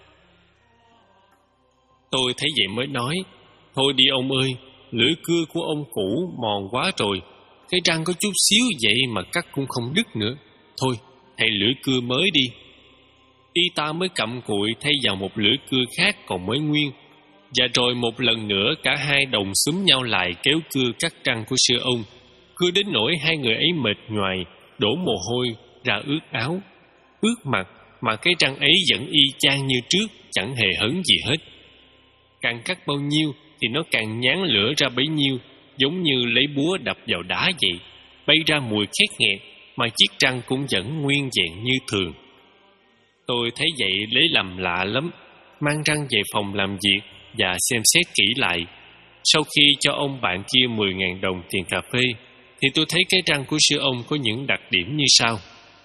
Tôi thấy vậy mới nói, thôi đi ông ơi, lưỡi cưa của ông cũ mòn quá rồi, cái răng có chút xíu vậy mà cắt cũng không đứt nữa. Thôi, thay lưỡi cưa mới đi. Y ta mới cặm cụi thay vào một lưỡi cưa khác còn mới nguyên, và rồi một lần nữa cả hai đồng xúm nhau lại kéo cưa cắt răng của sư ông, cưa đến nỗi hai người ấy mệt nhoài, đổ mồ hôi ra ướt áo, ướt mặt, mà cái răng ấy vẫn y chang như trước, chẳng hề hấn gì hết. Càng cắt bao nhiêu thì nó càng nhán lửa ra bấy nhiêu, giống như lấy búa đập vào đá vậy, bay ra mùi khét nghẹt, mà chiếc răng cũng vẫn nguyên vẹn như thường. Tôi thấy vậy lấy làm lạ lắm, mang răng về phòng làm việc và xem xét kỹ lại. Sau khi cho ông bạn kia mười ngàn đồng tiền cà phê, thì tôi thấy cái răng của sư ông có những đặc điểm như sau.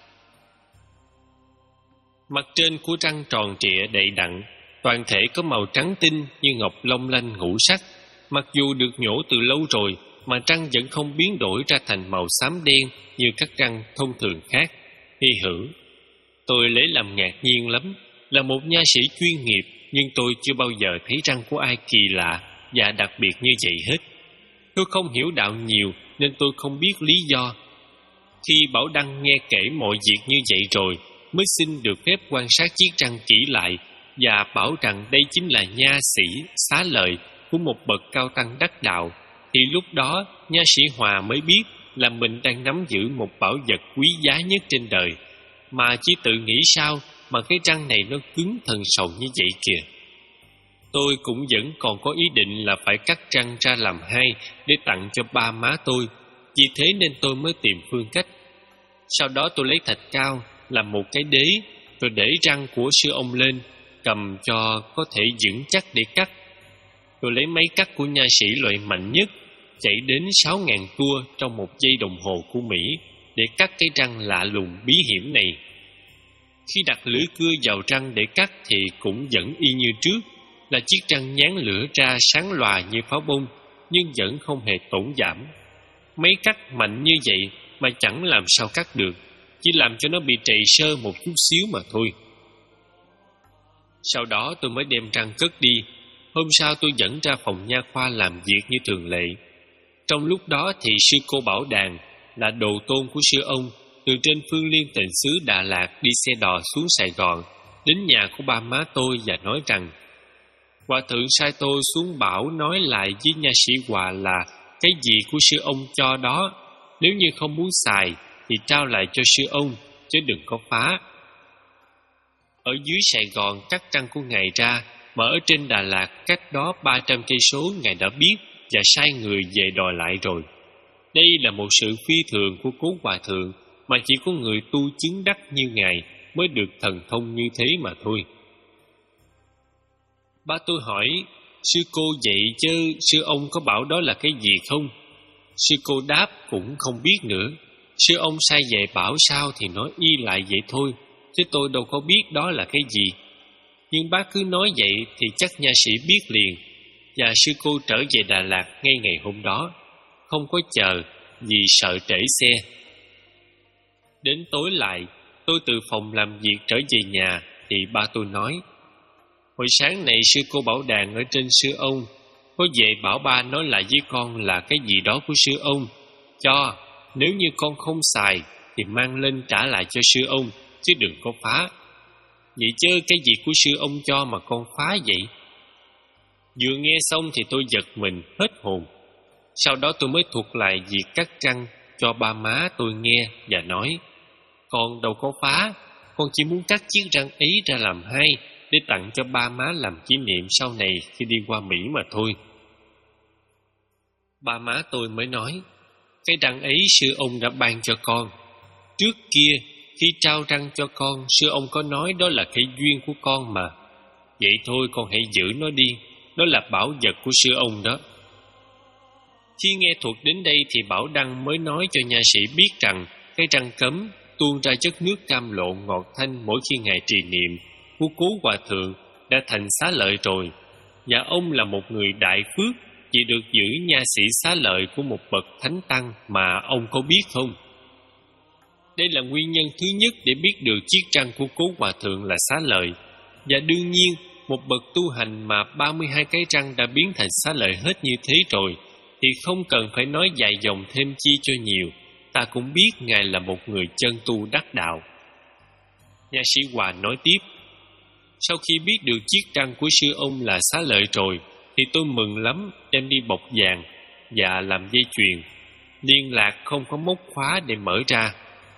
Mặt trên của răng tròn trịa đầy đặn, toàn thể có màu trắng tinh như ngọc long lanh ngũ sắc. Mặc dù được nhổ từ lâu rồi mà răng vẫn không biến đổi ra thành màu xám đen như các răng thông thường khác. Hy hữu, tôi lấy làm ngạc nhiên lắm. Là một nha sĩ chuyên nghiệp, nhưng tôi chưa bao giờ thấy răng của ai kỳ lạ và đặc biệt như vậy hết. Tôi không hiểu đạo nhiều nên tôi không biết lý do. Khi Bảo Đăng nghe kể mọi việc như vậy rồi, mới xin được phép quan sát chiếc răng kỹ lại và bảo rằng đây chính là nha sĩ xá lợi của một bậc cao tăng đắc đạo, thì lúc đó nha sĩ Hòa mới biết là mình đang nắm giữ một bảo vật quý giá nhất trên đời, mà chỉ tự nghĩ sao mà cái răng này nó cứng thần sầu như vậy kìa. Tôi cũng vẫn còn có ý định là phải cắt răng ra làm hai để tặng cho ba má tôi, vì thế nên tôi mới tìm phương cách. Sau đó tôi lấy thạch cao làm một cái đế, rồi để răng của sư ông lên, cầm cho có thể vững chắc để cắt. Tôi lấy máy cắt của nha sĩ loại mạnh nhất, chạy đến sáu ngàn tua trong một giây đồng hồ của Mỹ để cắt cái răng lạ lùng bí hiểm này. Khi đặt lưỡi cưa vào răng để cắt thì cũng vẫn y như trước, là chiếc răng nhán lửa ra sáng lòa như pháo bông, nhưng vẫn không hề tổn giảm. Máy cắt mạnh như vậy mà chẳng làm sao cắt được, chỉ làm cho nó bị trầy sơ một chút xíu mà thôi. Sau đó tôi mới đem răng cất đi. Hôm sau tôi dẫn ra phòng nha khoa làm việc như thường lệ. Trong lúc đó thì sư cô Bảo Đàn, là đồ tôn của sư ông, từ trên Phương Liên Tịnh xứ Đà Lạt đi xe đò xuống Sài Gòn, đến nhà của ba má tôi và nói rằng Hòa thượng sai tôi xuống bảo nói lại với nha sĩ Hòa là cái gì của sư ông cho đó, nếu như không muốn xài thì trao lại cho sư ông, chứ đừng có phá. Ở dưới Sài Gòn cắt răng của ngài ra, mà ở trên Đà Lạt cách đó ba trăm cây số ngài đã biết và sai người về đòi lại rồi. Đây là một sự phi thường của cố hòa thượng, mà chỉ có người tu chứng đắc như ngài mới được thần thông như thế mà thôi. Ba tôi hỏi, sư cô vậy chứ sư ông có bảo đó là cái gì không? Sư cô đáp cũng không biết nữa. Sư ông sai dạy bảo sao thì nói y lại vậy thôi, chứ tôi đâu có biết đó là cái gì. Nhưng bác cứ nói vậy thì chắc nha sĩ biết liền. Và sư cô trở về Đà Lạt ngay ngày hôm đó, không có chờ vì sợ trễ xe. Đến tối lại, tôi từ phòng làm việc trở về nhà thì ba tôi nói: hồi sáng này sư cô Bảo Đàn ở trên sư ông có về bảo ba nói lại với con là cái gì đó của sư ông cho, nếu như con không xài thì mang lên trả lại cho sư ông, chứ đừng có phá. Vậy chứ cái gì của sư ông cho mà con phá vậy? Vừa nghe xong thì tôi giật mình hết hồn. Sau đó tôi mới thuật lại việc cắt răng cho ba má tôi nghe và nói: con đâu có phá, con chỉ muốn cắt chiếc răng ấy ra làm hai để tặng cho ba má làm kỷ niệm sau này khi đi qua Mỹ mà thôi. Ba má tôi mới nói: cái răng ấy sư ông đã ban cho con. Trước kia khi trao răng cho con, sư ông có nói đó là cái duyên của con mà. Vậy thôi con hãy giữ nó đi, đó là bảo vật của sư ông đó. Khi nghe thuật đến đây thì Bảo Đăng mới nói cho nha sĩ biết rằng cái răng cấm tuôn ra chất nước cam lộ ngọt thanh mỗi khi ngài trì niệm của cố hòa thượng đã thành xá lợi rồi, và ông là một người đại phước chỉ được giữ nha sĩ xá lợi của một bậc thánh tăng mà ông có biết không? Đây là nguyên nhân thứ nhất để biết được chiếc răng của cố hòa thượng là xá lợi. Và đương nhiên, một bậc tu hành mà ba mươi hai cái răng đã biến thành xá lợi hết như thế rồi thì không cần phải nói dài dòng thêm chi cho nhiều, ta cũng biết ngài là một người chân tu đắc đạo. Nha sĩ Hòa nói tiếp: sau khi biết được chiếc răng của sư ông là xá lợi rồi thì tôi mừng lắm, đem đi bọc vàng và làm dây chuyền, liên lạc không có móc khóa để mở ra,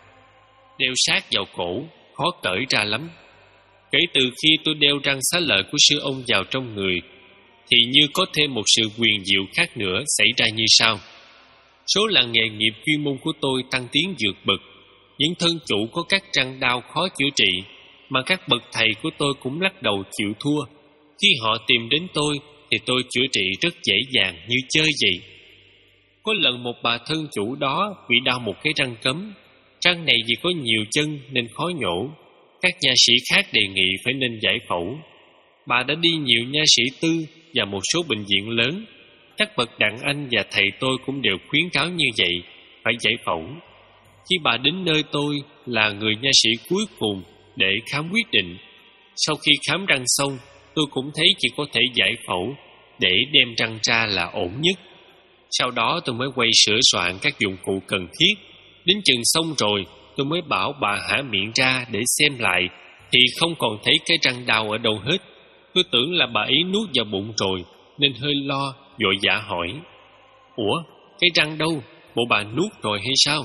đeo sát vào cổ, khó cởi ra lắm. Kể từ khi tôi đeo răng xá lợi của sư ông vào trong người thì như có thêm một sự quyền diệu khác nữa xảy ra như sau. Số là nghề nghiệp chuyên môn của tôi tăng tiến vượt bậc. Những thân chủ có các răng đau khó chữa trị mà các bậc thầy của tôi cũng lắc đầu chịu thua. Khi họ tìm đến tôi thì tôi chữa trị rất dễ dàng như chơi vậy. Có lần một bà thân chủ đó bị đau một cái răng cấm. Răng này vì có nhiều chân nên khó nhổ. Các nha sĩ khác đề nghị phải nên giải phẫu. Bà đã đi nhiều nha sĩ tư và một số bệnh viện lớn. Các bậc đàn anh và thầy tôi cũng đều khuyến cáo như vậy, phải giải phẫu. Khi bà đến nơi tôi là người nha sĩ cuối cùng để khám quyết định. Sau khi khám răng xong, tôi cũng thấy chỉ có thể giải phẫu để đem răng ra là ổn nhất. Sau đó tôi mới quay sửa soạn các dụng cụ cần thiết. Đến chừng xong rồi, tôi mới bảo bà hả miệng ra để xem lại, thì không còn thấy cái răng đau ở đâu hết. Tôi tưởng là bà ấy nuốt vào bụng rồi, nên hơi lo, vội vã hỏi: ủa, cái răng đâu? Bộ bà nuốt rồi hay sao?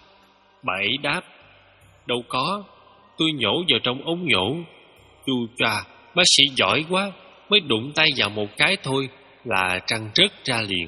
Bà ấy đáp: đâu có, tôi nhổ vào trong ống nhổ. Chu choa, bác sĩ giỏi quá, mới đụng tay vào một cái thôi là răng rớt ra liền.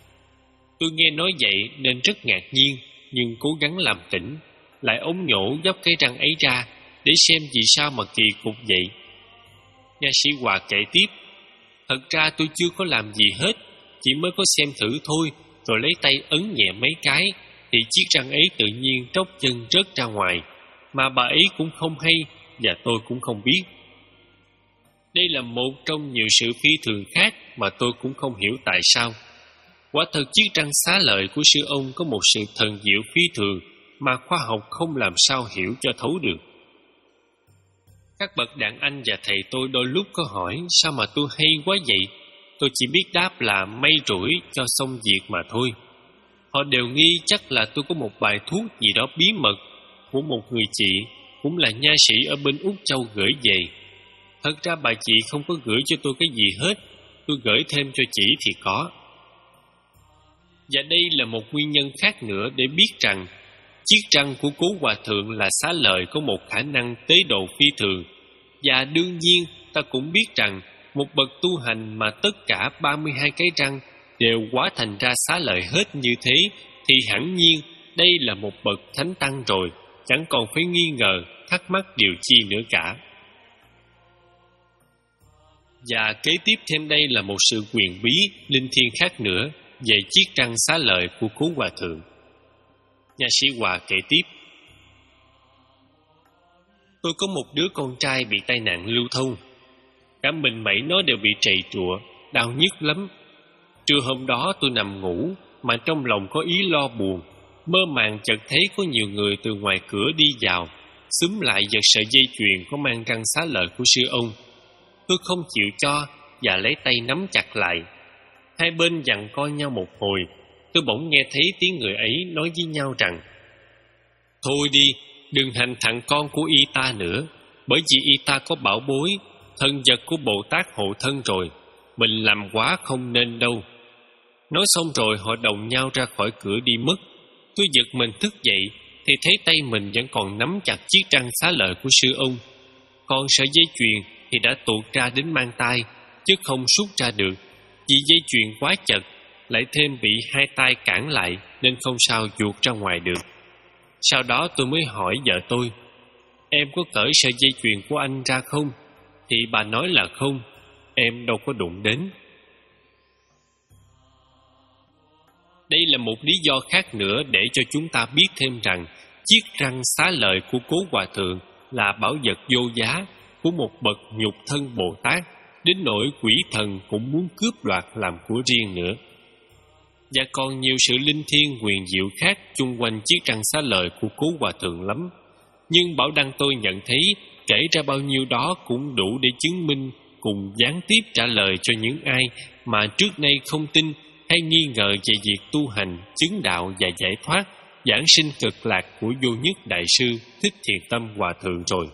Tôi nghe nói vậy nên rất ngạc nhiên, nhưng cố gắng làm tỉnh, lại ống nhổ dốc cái răng ấy ra để xem vì sao mà kỳ cục vậy. Nha sĩ Hòa kể tiếp: thật ra tôi chưa có làm gì hết, chỉ mới có xem thử thôi, rồi lấy tay ấn nhẹ mấy cái thì chiếc răng ấy tự nhiên tróc chân rớt ra ngoài, mà bà ấy cũng không hay và tôi cũng không biết. Đây là một trong nhiều sự phi thường khác mà tôi cũng không hiểu tại sao. Quả thật chiếc răng xá lợi của sư ông có một sự thần diệu phi thường mà khoa học không làm sao hiểu cho thấu được. Các bậc đàn anh và thầy tôi đôi lúc có hỏi sao mà tôi hay quá vậy. Tôi chỉ biết đáp là may rủi cho xong việc mà thôi. Họ đều nghi chắc là tôi có một bài thuốc gì đó bí mật của một người chị, cũng là nha sĩ ở bên Úc Châu gửi về. Thật ra bà chị không có gửi cho tôi cái gì hết, tôi gửi thêm cho chị thì có. Và đây là một nguyên nhân khác nữa để biết rằng chiếc răng của cố hòa thượng là xá lợi có một khả năng tế độ phi thường. Và đương nhiên ta cũng biết rằng một bậc tu hành mà tất cả ba mươi hai cái răng đều hóa thành ra xá lợi hết như thế thì hẳn nhiên đây là một bậc thánh tăng rồi, chẳng còn phải nghi ngờ, thắc mắc điều chi nữa cả. Và kế tiếp thêm đây là một sự quyền bí, linh thiêng khác nữa về chiếc răng xá lợi của Cố Hòa Thượng. Nha sĩ Hòa kể tiếp: Tôi có một đứa con trai bị tai nạn lưu thông. Cả mình mẩy nó đều bị trầy trụa, đau nhức lắm. Trưa hôm đó tôi nằm ngủ, mà trong lòng có ý lo buồn. Mơ màng chợt thấy có nhiều người từ ngoài cửa đi vào, xúm lại giật sợi dây chuyền có mang răng xá lợi của sư ông. Tôi không chịu cho và lấy tay nắm chặt lại. Hai bên giằng co nhau một hồi, tôi bỗng nghe thấy tiếng người ấy nói với nhau rằng: Thôi đi, đừng hành thằng con của y ta nữa, bởi vì y ta có bảo bối, thân vật của Bồ Tát hộ thân rồi, mình làm quá không nên đâu. Nói xong rồi họ đồng nhau ra khỏi cửa đi mất. Tôi giật mình thức dậy thì thấy tay mình vẫn còn nắm chặt chiếc răng xá lợi của sư ông, còn sợi dây chuyền thì đã tuột ra đến mang tay, chứ không rút ra được. Vì dây chuyền quá chật, lại thêm bị hai tay cản lại nên không sao vuột ra ngoài được. Sau đó tôi mới hỏi vợ tôi: Em có cởi sợi dây chuyền của anh ra không? Thì bà nói là không, em đâu có đụng đến. Đây là một lý do khác nữa để cho chúng ta biết thêm rằng chiếc răng xá lợi của Cố Hòa Thượng là bảo vật vô giá của một bậc nhục thân Bồ Tát, đến nỗi quỷ thần cũng muốn cướp đoạt làm của riêng nữa. Và còn nhiều sự linh thiêng huyền diệu khác chung quanh chiếc răng xá lợi của Cố Hòa Thượng lắm. Nhưng Bảo Đăng tôi nhận thấy kể ra bao nhiêu đó cũng đủ để chứng minh cùng gián tiếp trả lời cho những ai mà trước nay không tin hay nghi ngờ về việc tu hành, chứng đạo và giải thoát, giảng sinh cực lạc của vô nhất đại sư Thích Thiện Tâm Hòa Thượng rồi.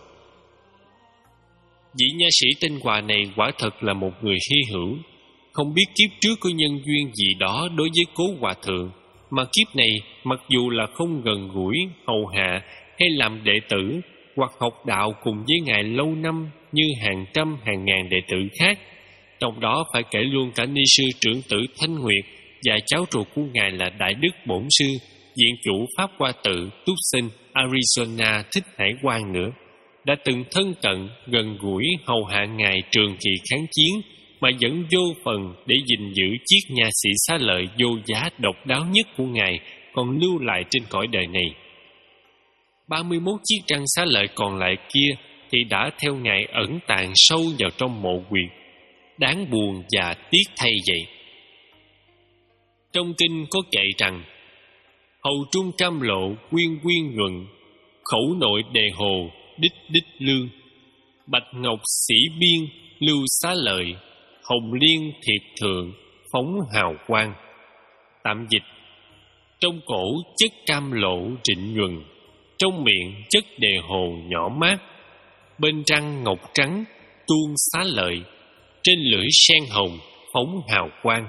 Vị nha sĩ tên Hòa này quả thật là một người hy hữu. Không biết kiếp trước có nhân duyên gì đó đối với Cố Hòa Thượng, mà kiếp này mặc dù là không gần gũi, hầu hạ hay làm đệ tử hoặc học đạo cùng với Ngài lâu năm như hàng trăm hàng ngàn đệ tử khác, trong đó phải kể luôn cả ni sư trưởng tử Thanh Nguyệt và cháu ruột của Ngài là Đại Đức Bổn Sư, Viện chủ Pháp Hoa Tự Tucson, Arizona Thích Hải Quang nữa, đã từng thân cận, gần gũi, hầu hạ Ngài trường kỳ kháng chiến, mà vẫn vô phần để gìn giữ chiếc nha sĩ xá lợi vô giá độc đáo nhất của Ngài còn lưu lại trên cõi đời này. ba mươi mốt chiếc răng xá lợi còn lại kia thì đã theo Ngài ẩn tàng sâu vào trong mộ quyệt. Đáng buồn và tiếc thay vậy. Trong kinh có kệ rằng: Hầu trung trăm lộ quyên quyên nhuận, khẩu nội đề hồ đích đích lương, bạch ngọc sĩ biên lưu xá lợi, hồng liên thiệt thượng phóng hào quang. Tạm dịch: trong cổ chất cam lộ trịnh nhuần, trong miệng chất đề hồ nhỏ mát, bên răng ngọc trắng tuôn xá lợi, trên lưỡi sen hồng phóng hào quang.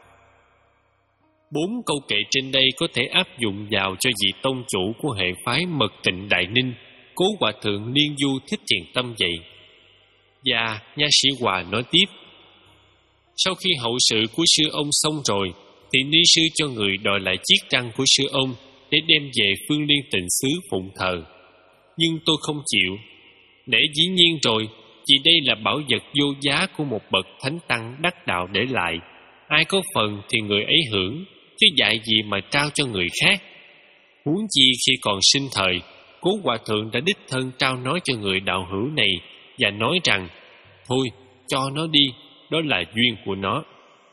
Bốn câu kệ trên đây có thể áp dụng vào cho vị tông chủ của hệ phái Mật Tịnh Đại Ninh, Cố Hòa Thượng Liên Du Thích Thiện Tâm vậy. Và nha sĩ Hòa nói tiếp: sau khi hậu sự của sư ông xong rồi, thì ni sư cho người đòi lại chiếc răng của sư ông để đem về Phương Liên Tịnh xứ phụng thờ. Nhưng tôi không chịu. Lẽ dĩ nhiên rồi, vì đây là bảo vật vô giá của một bậc thánh tăng đắc đạo để lại. Ai có phần thì người ấy hưởng, chứ dạy gì mà trao cho người khác. Huống chi khi còn sinh thời, Cố Hòa Thượng đã đích thân trao nói cho người đạo hữu này và nói rằng: thôi, cho nó đi, đó là duyên của nó.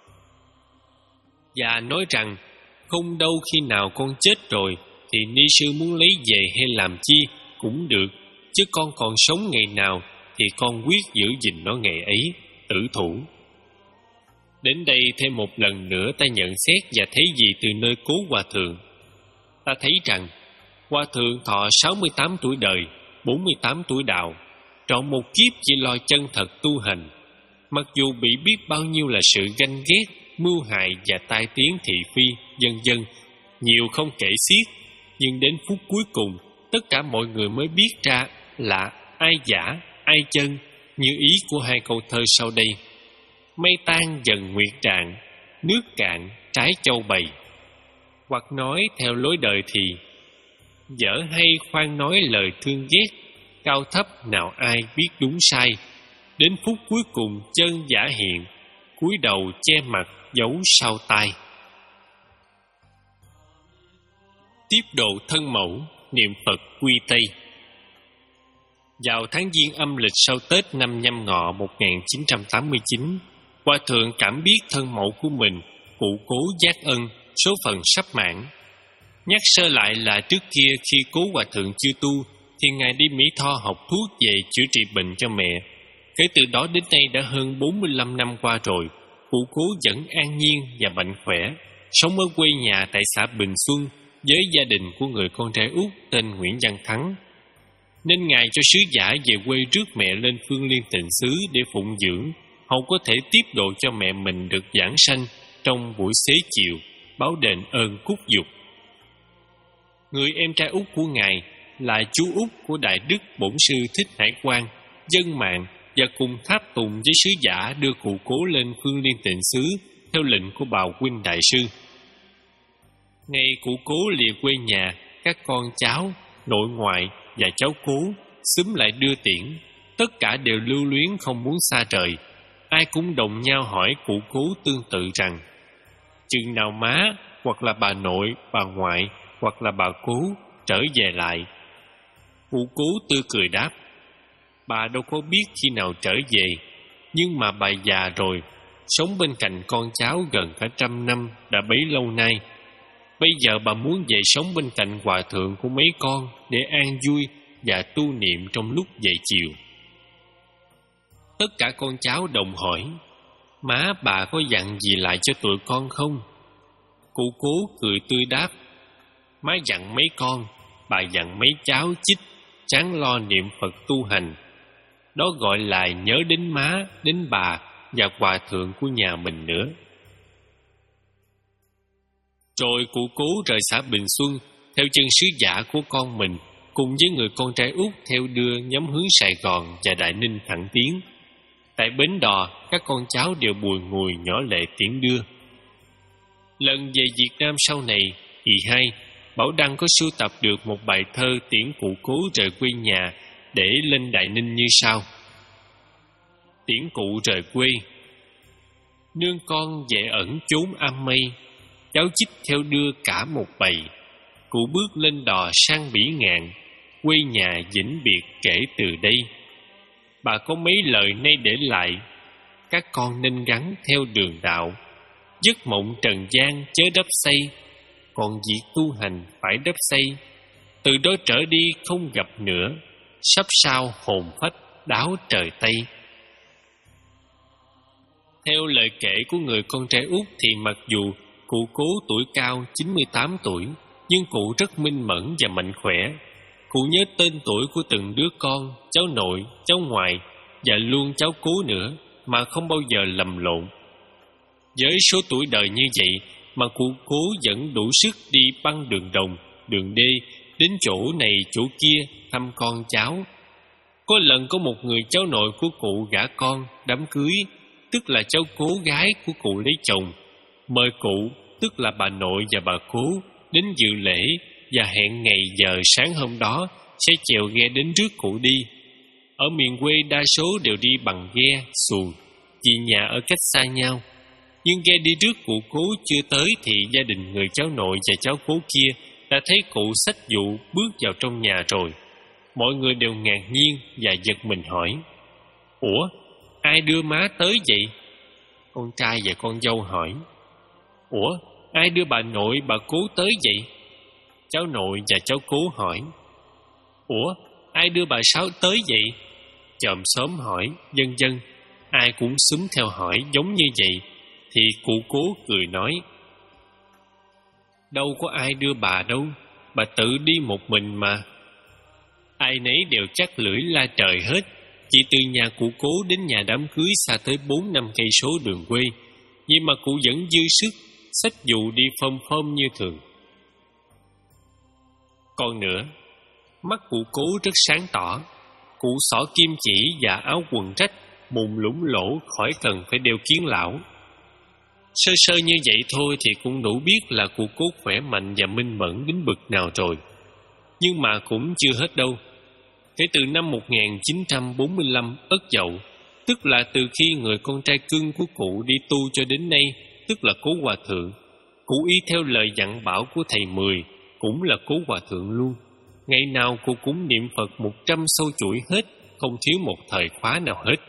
Và nói rằng không đâu khi nào con chết rồi thì ni sư muốn lấy về hay làm chi cũng được, chứ con còn sống ngày nào thì con quyết giữ gìn nó ngày ấy, tử thủ. Đến đây thêm một lần nữa ta nhận xét và thấy gì từ nơi Cố Hòa Thượng. Ta thấy rằng Hòa Thượng thọ sáu mươi tám tuổi đời, bốn mươi tám tuổi đạo, trọn một kiếp chỉ lo chân thật tu hành. Mặc dù bị biết bao nhiêu là sự ganh ghét, mưu hại và tai tiếng thị phi, vân vân, nhiều không kể xiết, nhưng đến phút cuối cùng, tất cả mọi người mới biết ra là ai giả, ai chân, như ý của hai câu thơ sau đây: mây tan dần nguyệt trạng, nước cạn trái châu bày. Hoặc nói theo lối đời thì: dở hay khoan nói lời thương ghét, cao thấp nào ai biết đúng sai, đến phút cuối cùng chân giả hiện, cúi đầu che mặt giấu sau tai. tiếp độ thân mẫu, niệm Phật quy Tây. Vào tháng Giêng âm lịch sau Tết năm Nhâm Ngọ một nghìn chín trăm tám mươi chín, Hòa thượng cảm biết thân mẫu của mình, cụ Cố Giác Ân, số phận sắp mãn. Nhắc sơ lại là trước kia khi Cố Hòa thượng chưa tu, thì ngài đi Mỹ Tho học thuốc về chữa trị bệnh cho mẹ. Kể từ đó đến nay đã hơn bốn mươi lăm năm qua rồi, cụ Cố vẫn an nhiên và mạnh khỏe, sống ở quê nhà tại xã Bình Xuân với gia đình của người con trai út tên Nguyễn Văn Thắng. Nên ngài cho sứ giả về quê rước mẹ lên Phương Liên Tịnh xứ để phụng dưỡng, hầu có thể tiếp độ cho mẹ mình được giảng sanh trong buổi xế chiều, báo đền ơn cúc dục. Người em trai út của ngài là chú út của Đại Đức Bổn Sư Thích Hải Quang, dân mạng, và cùng tháp tùng với sứ giả đưa cụ Cố lên Phương Liên Tịnh xứ theo lệnh của Bào Huynh Đại Sư. Ngày cụ Cố lìa quê nhà, các con cháu, nội ngoại và cháu Cố xúm lại đưa tiễn, tất cả đều lưu luyến không muốn xa trời. Ai cũng đồng nhau hỏi cụ Cố tương tự rằng: chừng nào má hoặc là bà nội, bà ngoại hoặc là bà Cố trở về lại? Cụ Cố tươi cười đáp: bà đâu có biết khi nào trở về, nhưng mà bà già rồi, sống bên cạnh con cháu gần cả trăm năm đã bấy lâu nay. Bây giờ bà muốn về sống bên cạnh hòa thượng của mấy con để an vui và tu niệm trong lúc về chiều. Tất cả con cháu đồng hỏi: má bà có dặn gì lại cho tụi con không? Cụ Cố cười tươi đáp: má dặn mấy con, bà dặn mấy cháu chích chán lo niệm Phật tu hành. Đó gọi là nhớ đến má, đến bà và hòa thượng của nhà mình nữa. Rồi cụ Cố rời xã Bình Xuân theo chân sứ giả của con mình, cùng với người con trai út theo đưa nhóm hướng Sài Gòn và Đại Ninh thẳng tiến. Tại bến đò, các con cháu đều bùi ngùi nhỏ lệ tiễn đưa. Lần về Việt Nam sau này, thì hai Bảo Đăng có sưu tập được một bài thơ tiễn cụ Cố rời quê nhà để lên Đại Ninh như sau: tiễn cụ rời quê. Nương con về ẩn chốn am mây, cháu chích theo đưa cả một bầy. Cụ bước lên đò sang bỉ ngạn, quê nhà vĩnh biệt kể từ đây. Bà có mấy lời nay để lại, các con nên gắn theo đường đạo. Giấc mộng trần gian chớ đắp xây, còn việc tu hành phải đắp xây. Từ đó trở đi không gặp nữa, sắp sao hồn phách đáo trời Tây. Theo lời kể của người con trai út thì mặc dù cụ Cố tuổi cao chín mươi tám tuổi, nhưng cụ rất minh mẫn và mạnh khỏe. Cụ nhớ tên tuổi của từng đứa con, cháu nội, cháu ngoại và luôn cháu Cố nữa, mà không bao giờ lầm lộn. Với số tuổi đời như vậy mà cụ Cố vẫn đủ sức đi băng đường đồng, đường đê, đến chỗ này chỗ kia thăm con cháu. Có lần có một người cháu nội của cụ gả con đám cưới, tức là cháu Cố gái của cụ lấy chồng, mời cụ, tức là bà nội và bà Cố, đến dự lễ và hẹn ngày giờ sáng hôm đó sẽ chèo ghe đến rước cụ đi. Ở miền quê đa số đều đi bằng ghe, xuồng, vì nhà ở cách xa nhau. Nhưng ghe đi rước cụ Cố chưa tới thì gia đình người cháu nội và cháu Cố kia đã thấy cụ xách dụ bước vào trong nhà rồi. Mọi người đều ngạc nhiên và giật mình hỏi: ủa, ai đưa má tới vậy? Con trai và con dâu hỏi: ủa, ai đưa bà nội bà Cố tới vậy? Cháu nội và cháu Cố hỏi: ủa, ai đưa bà Sáu tới vậy? Chòm xóm hỏi, vân vân. Ai cũng xúm theo hỏi giống như vậy. Thì cụ Cố cười nói: đâu có ai đưa bà đâu, bà tự đi một mình mà. Ai nấy đều chắc lưỡi la trời hết. Chỉ từ nhà cụ Cố đến nhà đám cưới xa tới bốn năm cây số đường quê, vậy mà cụ vẫn dư sức xách dù đi phom phom như thường. Còn nữa, mắt cụ Cố rất sáng tỏ. Cụ xỏ kim chỉ và áo quần rách, mùng lũng lỗ khỏi cần phải đeo kiến lão. Sơ sơ như vậy thôi thì cũng đủ biết là cụ Cố khỏe mạnh và minh mẫn đến bực nào rồi. Nhưng mà cũng chưa hết đâu. Kể từ năm một nghìn chín trăm bốn mươi lăm Ất Dậu, tức là từ khi người con trai cưng của cụ đi tu cho đến nay, tức là Cố Hòa thượng, cụ y theo lời dặn bảo của thầy Mười, cũng là Cố Hòa Thượng luôn. Ngày nào cụ cũng niệm Phật một trăm sâu chuỗi hết, không thiếu một thời khóa nào hết.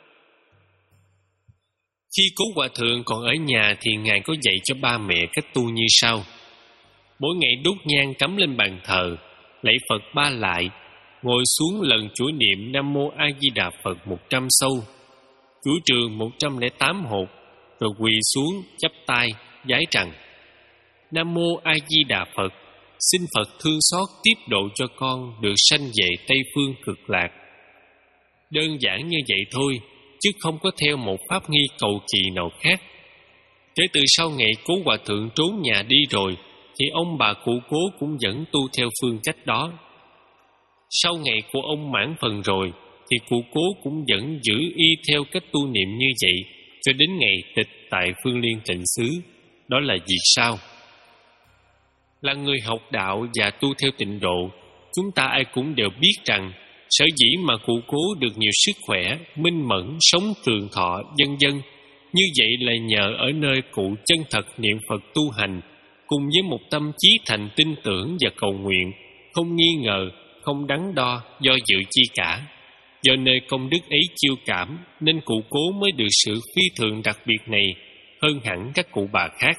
Khi Cố Hòa Thượng còn ở nhà thì Ngài có dạy cho ba mẹ cách tu như sau. Mỗi ngày đốt nhang cắm lên bàn thờ, lạy Phật ba lại, ngồi xuống lần chuỗi niệm Nam Mô A Di Đà Phật một trăm sâu, chuỗi trường một trăm lẻ tám hột, rồi quỳ xuống chắp tay vái rằng: Nam Mô A Di Đà Phật, xin Phật thương xót tiếp độ cho con được sanh về Tây Phương Cực Lạc. Đơn giản như vậy thôi, chứ không có theo một pháp nghi cầu kỳ nào khác. Kể từ sau ngày Cố Hòa Thượng trốn nhà đi rồi, thì ông bà cụ Cố cũng vẫn tu theo phương cách đó. Sau ngày của ông mãn phần rồi, thì cụ Cố cũng vẫn giữ y theo cách tu niệm như vậy cho đến ngày tịch tại Phương Liên Tịnh xứ. Đó là vì sao? Là người học đạo và tu theo tịnh độ, chúng ta ai cũng đều biết rằng sở dĩ mà cụ Cố được nhiều sức khỏe, minh mẫn, sống trường thọ, vân vân, như vậy là nhờ ở nơi cụ chân thật niệm Phật tu hành, cùng với một tâm trí thành tin tưởng và cầu nguyện, không nghi ngờ, không đắn đo, do dự chi cả. Do nơi công đức ấy chiêu cảm, nên cụ Cố mới được sự phi thường đặc biệt này hơn hẳn các cụ bà khác.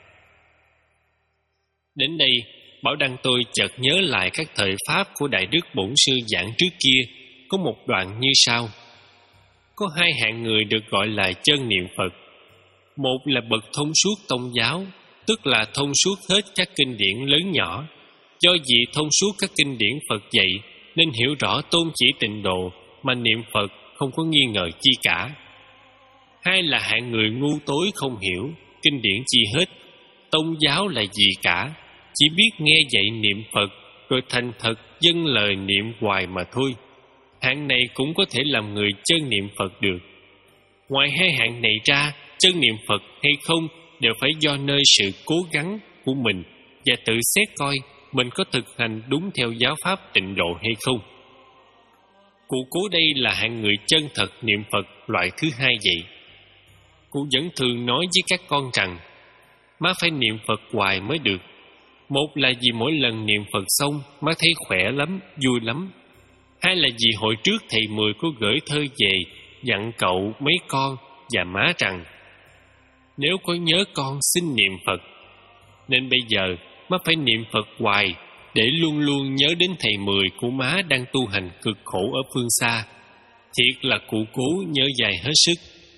Đến đây, Bảo Đăng tôi chợt nhớ lại các thời pháp của Đại Đức Bổn Sư giảng trước kia, có một đoạn như sau. Có hai hạng người được gọi là chân niệm Phật. Một là bậc thông suốt tông giáo, tức là thông suốt hết các kinh điển lớn nhỏ. Do vì thông suốt các kinh điển Phật dạy, nên hiểu rõ tôn chỉ tịnh độ mà niệm Phật không có nghi ngờ chi cả. Hai là hạng người ngu tối không hiểu kinh điển chi hết, tông giáo là gì cả, chỉ biết nghe dạy niệm Phật rồi thành thật dâng lời niệm hoài mà thôi. Hạng này cũng có thể làm người chân niệm Phật được. Ngoài hai hạng này ra, chân niệm Phật hay không đều phải do nơi sự cố gắng của mình và tự xét coi mình có thực hành đúng theo giáo pháp tịnh độ hay không. Cụ Cố đây là hạng người chân thật niệm Phật loại thứ hai vậy. Cụ vẫn thường nói với các con rằng má phải niệm Phật hoài mới được. Một là vì mỗi lần niệm Phật xong má thấy khỏe lắm, vui lắm. Hai là vì hồi trước thầy Mười có gửi thơ về dặn cậu mấy con và má rằng nếu có nhớ con xin niệm Phật. Nên bây giờ má phải niệm Phật hoài để luôn luôn nhớ đến thầy Mười của má đang tu hành cực khổ ở phương xa. Thiệt là cụ Cố nhớ dài hết sức.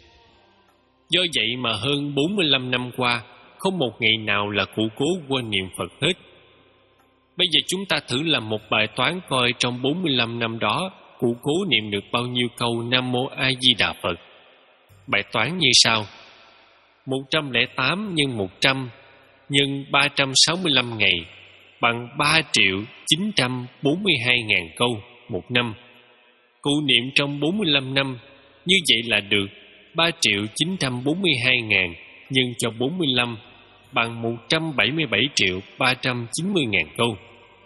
Do vậy mà hơn bốn mươi lăm năm qua, không một ngày nào là cụ Cố quên niệm Phật hết. Bây giờ chúng ta thử làm một bài toán coi trong bốn mươi lăm năm đó, cụ Cố niệm được bao nhiêu câu Nam Mô A Di Đà Phật. Bài toán như sau: một trăm lẻ tám nhân một trăm nhân ba trăm sáu mươi lăm ngày bằng ba triệu chín trăm bốn mươi hai ngàn câu một năm. Cụ niệm trong bốn mươi lăm năm, như vậy là được ba triệu chín trăm bốn mươi hai ngàn nhân cho bốn mươi lăm bằng một trăm bảy mươi bảy triệu ba trăm chín mươi ngàn câu.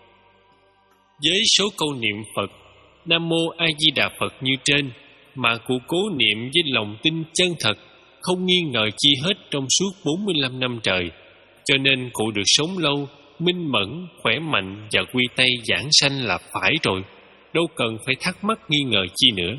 Với số câu niệm Phật Nam Mô A Di Đà Phật như trên mà cụ Cố niệm với lòng tin chân thật, không nghi ngờ chi hết trong suốt bốn mươi lăm năm trời, cho nên cụ được sống lâu, minh mẫn, khỏe mạnh và quy tay giảng sanh là phải rồi, đâu cần phải thắc mắc nghi ngờ chi nữa.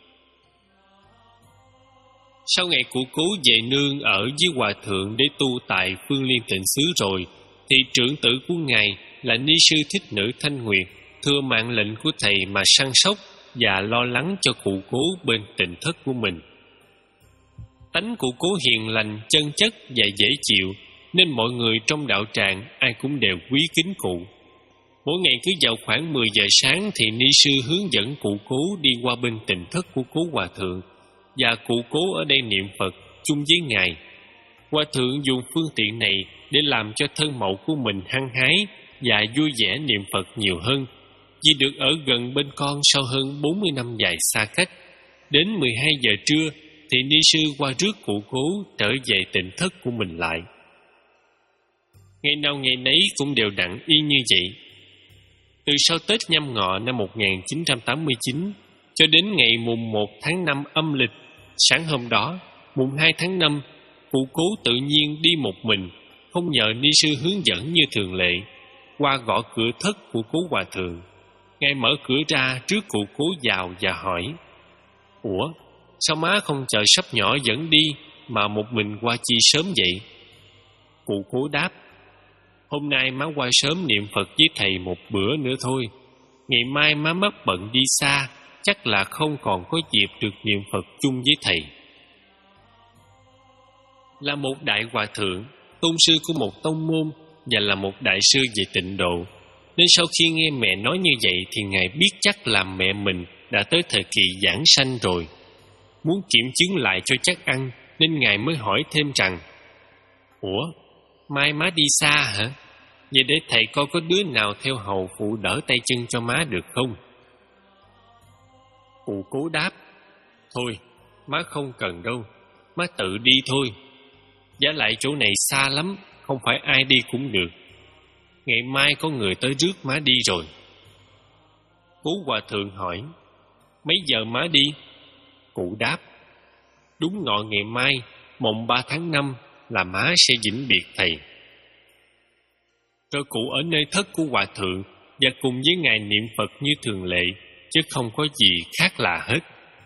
Sau ngày cụ Cố về nương ở với Hòa Thượng để tu tại Phương Liên Tịnh xứ rồi, thì trưởng tử của Ngài là Ni Sư Thích Nữ Thanh Nguyệt thưa mạng lệnh của thầy mà săn sóc và lo lắng cho cụ Cố bên tịnh thất của mình. Tánh cụ Cố hiền lành, chân chất và dễ chịu, nên mọi người trong đạo tràng ai cũng đều quý kính cụ. Mỗi ngày cứ vào khoảng mười giờ sáng thì Ni Sư hướng dẫn cụ Cố đi qua bên tịnh thất của Cố Hòa Thượng, và cụ Cố ở đây niệm Phật chung với Ngài. Hòa Thượng dùng phương tiện này để làm cho thân mẫu của mình hăng hái và vui vẻ niệm Phật nhiều hơn, vì được ở gần bên con sau hơn bốn mươi năm dài xa cách. Đến mười hai giờ trưa thì Ni Sư qua rước cụ Cố trở về tịnh thất của mình lại. Ngày nào ngày nấy cũng đều đặn y như vậy. Từ sau Tết Nhâm Ngọ năm một nghìn chín trăm tám mươi chín cho đến ngày mùng một tháng năm âm lịch, sáng hôm đó, mùng hai tháng năm, cụ Cố tự nhiên đi một mình, không nhờ Ni Sư hướng dẫn như thường lệ. qua gõ cửa thất của Cố Hòa Thượng. Ngài mở cửa ra trước cụ Cố vào và hỏi: "Ủa, sao má không chờ sắp nhỏ dẫn đi mà một mình qua chi sớm vậy?" Cụ Cố đáp: "Hôm nay má qua sớm niệm Phật với thầy một bữa nữa thôi. Ngày mai má mất bận đi xa, chắc là không còn có dịp được niệm Phật chung với thầy." Là một đại hòa thượng, tôn sư của một tông môn và là một đại sư về tịnh độ, nên sau khi nghe mẹ nói như vậy thì Ngài biết chắc là mẹ mình đã tới thời kỳ giảng sanh rồi. Muốn kiểm chứng lại cho chắc ăn nên Ngài mới hỏi thêm rằng: "Ủa, mai má đi xa hả? Vậy để thầy coi có đứa nào theo hầu phụ đỡ tay chân cho má được không?" Cụ Cố đáp: "Thôi, má không cần đâu, má tự đi thôi. Vả lại chỗ này xa lắm, không phải ai đi cũng được. Ngày mai có người tới rước má đi rồi." Cố Hòa Thượng hỏi: "Mấy giờ má đi?" Cụ đáp: "Đúng ngọ ngày mai, mồng ba tháng năm là má sẽ vĩnh biệt thầy." Rồi cụ ở nơi thất của Hòa Thượng và cùng với Ngài niệm Phật như thường lệ, chứ không có gì khác lạ hết.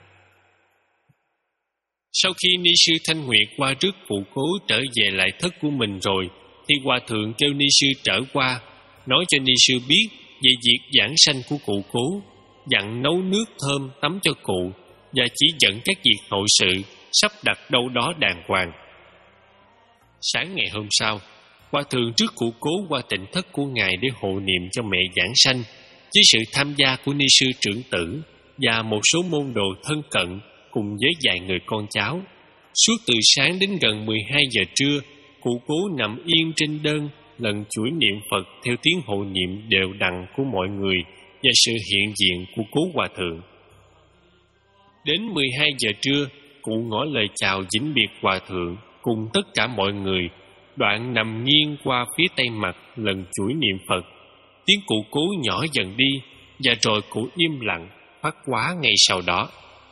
Sau khi ni sư Thanh Nguyệt qua rước cụ Cố trở về lại thất của mình rồi, thì Hòa Thượng kêu ni sư trở qua, nói cho ni sư biết về việc giảng sanh của cụ Cố, dặn nấu nước thơm tắm cho cụ và chỉ dẫn các việc hậu sự sắp đặt đâu đó đàng hoàng. Sáng ngày hôm sau, Hòa Thượng rước cụ Cố qua tịnh thất của Ngài để hộ niệm cho mẹ giảng sanh, với sự tham gia của ni sư trưởng tử và một số môn đồ thân cận cùng với vài người con cháu. Suốt từ sáng đến gần mười hai giờ trưa, cụ Cố nằm yên trên đơn, lần chuỗi niệm Phật theo tiếng hộ niệm đều đặn của mọi người và sự hiện diện của Cố Hòa Thượng. Đến mười hai giờ trưa, cụ ngỏ lời chào vĩnh biệt Hòa Thượng cùng tất cả mọi người, đoạn nằm nghiêng qua phía tây mặt lần chuỗi niệm Phật. Tiếng cụ Cố nhỏ dần đi và rồi cụ im lặng phát hóa ngay sau đó.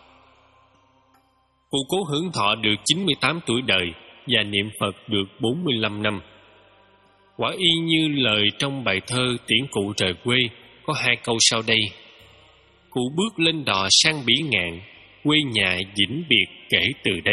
Cụ Cố hưởng thọ được chín mươi tám tuổi đời và niệm Phật được bốn mươi lăm năm. Quả y như lời trong bài thơ Tiễn Cụ Rời Quê có hai câu sau đây: "Cụ bước lên đò sang bỉ ngạn, quê nhà vĩnh biệt kể từ đây."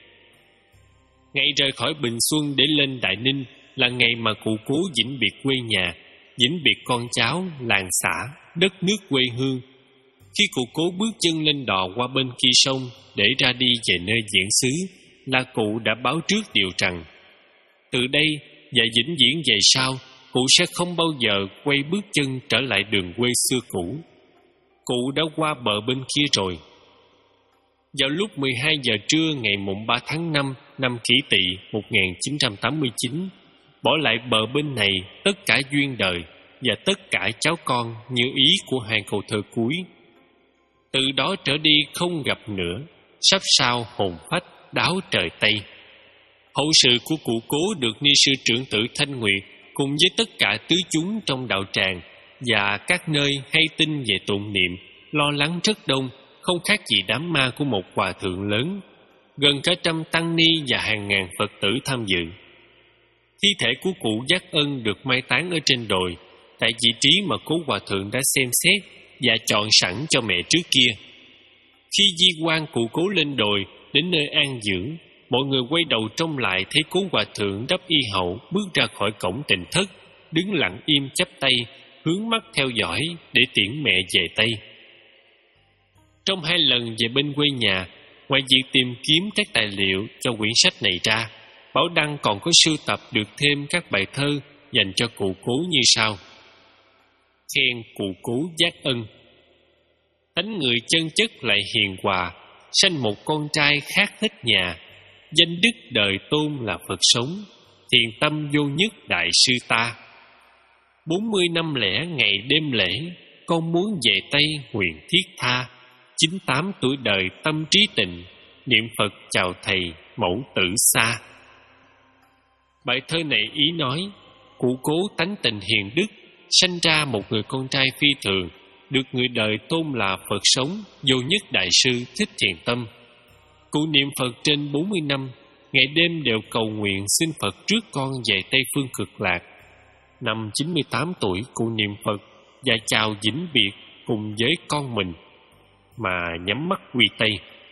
Ngày rời khỏi Bình Xuân để lên Đại Ninh là ngày mà cụ Cố vĩnh biệt quê nhà, vĩnh biệt con cháu, làng xã, đất nước quê hương. Khi cụ Cố bước chân lên đò qua bên kia sông để ra đi về nơi diễn xứ, là cụ đã báo trước điều rằng từ đây và vĩnh viễn về sau, cụ sẽ không bao giờ quay bước chân trở lại đường quê xưa cũ. Cụ đã qua bờ bên kia rồi. Vào lúc mười hai giờ trưa ngày mùng ba tháng năm năm Kỷ Tỵ một nghìn chín trăm tám mươi chín, bỏ lại bờ bên này tất cả duyên đời và tất cả cháu con như ý của hai câu thơ cuối. Từ đó trở đi không gặp nữa, sắp sao hồn phách đáo trời Tây. Hậu sự của cụ Cố được ni sư trưởng tử Thanh Nguyệt cùng với tất cả tứ chúng trong đạo tràng và các nơi hay tin về tụng niệm lo lắng rất đông, không khác gì đám ma của một hòa thượng lớn. Gần cả trăm tăng ni và hàng ngàn Phật tử tham dự. Thi thể của cụ Giác Ân được mai táng ở trên đồi, tại vị trí mà Cố Hòa Thượng đã xem xét và chọn sẵn cho mẹ trước kia. Khi di quan cụ Cố lên đồi đến nơi an dưỡng, mọi người quay đầu trông lại thấy Cố Hòa Thượng đắp y hậu bước ra khỏi cổng tịnh thất, đứng lặng im chắp tay, hướng mắt theo dõi để tiễn mẹ về Tây. Trong hai lần về bên quê nhà, ngoài việc tìm kiếm các tài liệu cho quyển sách này ra, Bảo Đăng còn có sưu tập được thêm các bài thơ dành cho cụ Cố như sau: Khen cụ Cố Giác Ân. Tánh người chân chất lại hiền hòa, sanh một con trai khác hết nhà. Danh đức đời tôn là Phật sống, thiền tâm vô nhất đại sư ta. Bốn mươi năm lẻ ngày đêm lễ, con muốn về Tây nguyện thiết tha. Chín tám tuổi đời tâm trí tịnh, niệm Phật chào thầy mẫu tử xa. Bài thơ này ý nói, cụ Cố tánh tình hiền đức, sanh ra một người con trai phi thường, được người đời tôn là Phật sống, vô nhất đại sư Thích Thiền Tâm. Cụ niệm Phật trên bốn mươi năm, ngày đêm đều cầu nguyện xin Phật rước con về Tây Phương Cực Lạc. năm chín mươi tám tuổi, cụ niệm Phật và chào vĩnh biệt cùng với con mình mà nhắm mắt quy tây.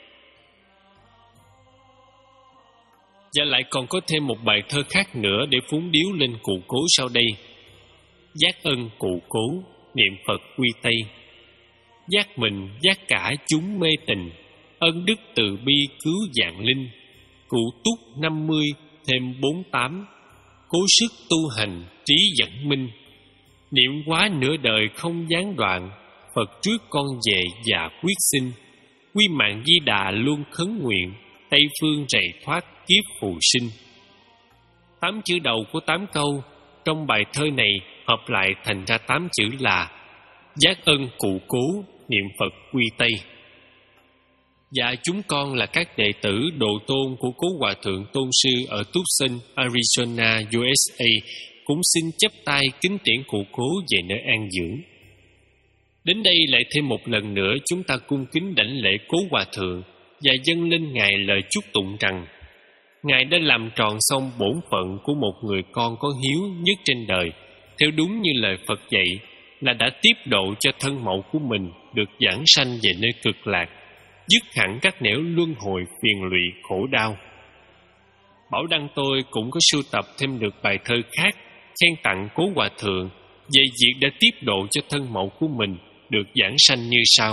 Và lại còn có thêm một bài thơ khác nữa để phúng điếu lên cụ cố sau đây: giác ân cụ cố, niệm Phật quy tây. Giác mình, giác cả chúng mê tình, ân đức từ bi cứu vạn linh. Cụ túc năm mươi, thêm bốn tám, cố sức tu hành, trí dẫn minh. Niệm quá nửa đời không gián đoạn, Phật trước con về và quyết sinh. Quy mạng Di Đà luôn khấn nguyện, Tây phương rày thoát kiếp phù sinh. Tám chữ đầu của tám câu trong bài thơ này hợp lại thành ra tám chữ là giác ân cụ cố, niệm Phật quy tây. Và chúng con là các đệ tử độ tôn của cố hòa thượng tôn sư ở Tucson, Arizona, u ét a, cũng xin chắp tay kính tiễn cụ cố về nơi an dưỡng. Đến đây lại thêm một lần nữa chúng ta cung kính đảnh lễ cố hòa thượng và dâng lên Ngài lời chúc tụng rằng Ngài đã làm tròn xong bổn phận của một người con có hiếu nhất trên đời, theo đúng như lời Phật dạy, là đã tiếp độ cho thân mẫu của mình được giảng sanh về nơi cực lạc, dứt hẳn các nẻo luân hồi phiền lụy khổ đau. Bảo Đăng tôi cũng có sưu tập thêm được bài thơ khác khen tặng cố hòa thượng về việc đã tiếp độ cho thân mẫu của mình được giảng sanh như sau: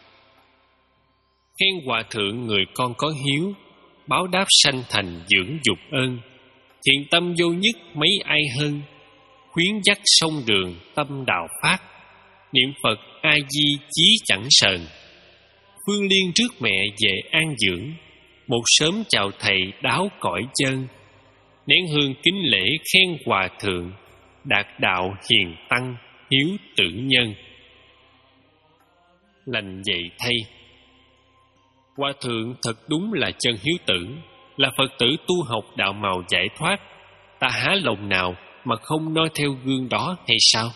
khen hòa thượng người con có hiếu, báo đáp sanh thành dưỡng dục ơn. Thiện tâm vô nhất mấy ai hơn, khuyến dắt sông đường tâm đạo phát. Niệm Phật A Di chí chẳng sờn, phương liên trước mẹ về an dưỡng. Một sớm chào thầy đáo cõi chân, nén hương kính lễ khen hòa thượng, đạt đạo hiền tăng hiếu tử nhân. Lành vậy thay, hòa thượng thật đúng là chân hiếu tử, là Phật tử tu học đạo màu giải thoát. Ta há lòng nào mà không noi theo gương đó hay sao?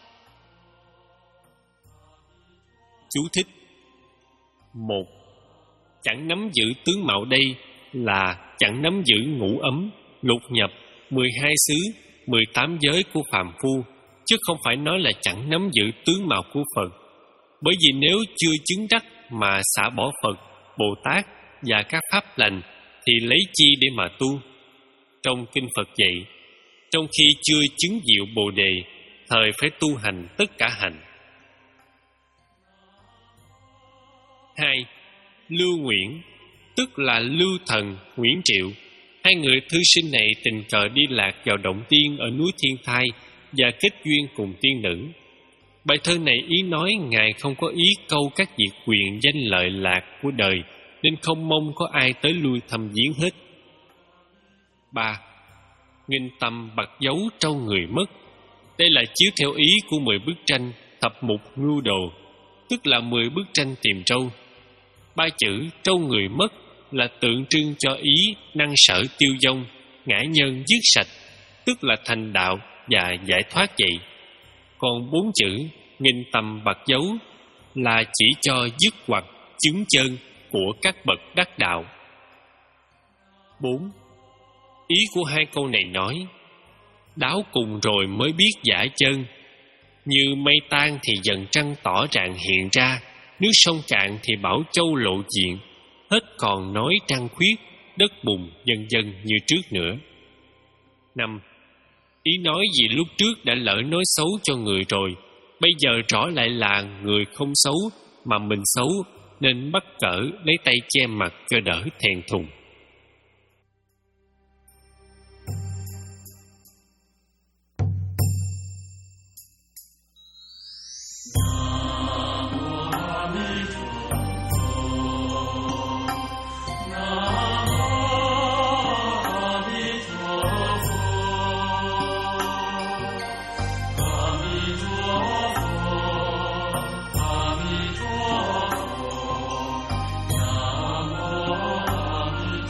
Chú thích: một. Chẳng nắm giữ tướng mạo đây là chẳng nắm giữ ngũ ấm, lục nhập, mười hai xứ, mười tám giới của phàm phu, chứ không phải nói là chẳng nắm giữ tướng mạo của Phật. Bởi vì nếu chưa chứng đắc mà xả bỏ Phật, Bồ Tát và các pháp lành thì lấy chi để mà tu? Trong kinh Phật dạy, trong khi chưa chứng diệu Bồ đề, thời phải tu hành tất cả hành. Hai. Lưu Nguyễn, tức là Lưu Thần, Nguyễn Triệu. Hai người thư sinh này tình cờ đi lạc vào động tiên ở núi Thiên Thai và kết duyên cùng tiên nữ. Bài thơ này ý nói Ngài không có ý câu các việc quyền danh lợi lạc của đời, nên không mong có ai tới lui thăm viếng hết. Ba. Nghinh tâm bạc dấu trâu người mất. Đây là chiếu theo ý của mười bức tranh thập mục ngưu đồ, tức là mười bức tranh tìm trâu. Ba chữ trâu người mất là tượng trưng cho ý năng sở tiêu vong, ngã nhân dứt sạch, tức là thành đạo và giải thoát vậy. Còn bốn chữ nghinh tâm bạc dấu là chỉ cho dứt hoặc chứng chân của các bậc đắc đạo. Bốn. Ý của hai câu này nói: đáo cùng rồi mới biết giả chân, như mây tan thì dần trăng tỏ rạng hiện ra, nước sông cạn thì bảo châu lộ diện, hết còn nói trăng khuyết, đất bùn vân vân như trước nữa. Năm. Ý nói gì lúc trước đã lỡ nói xấu cho người rồi, bây giờ rõ lại là người không xấu mà mình xấu, nên mắc cỡ lấy tay che mặt cho đỡ thẹn thùng. Nam mô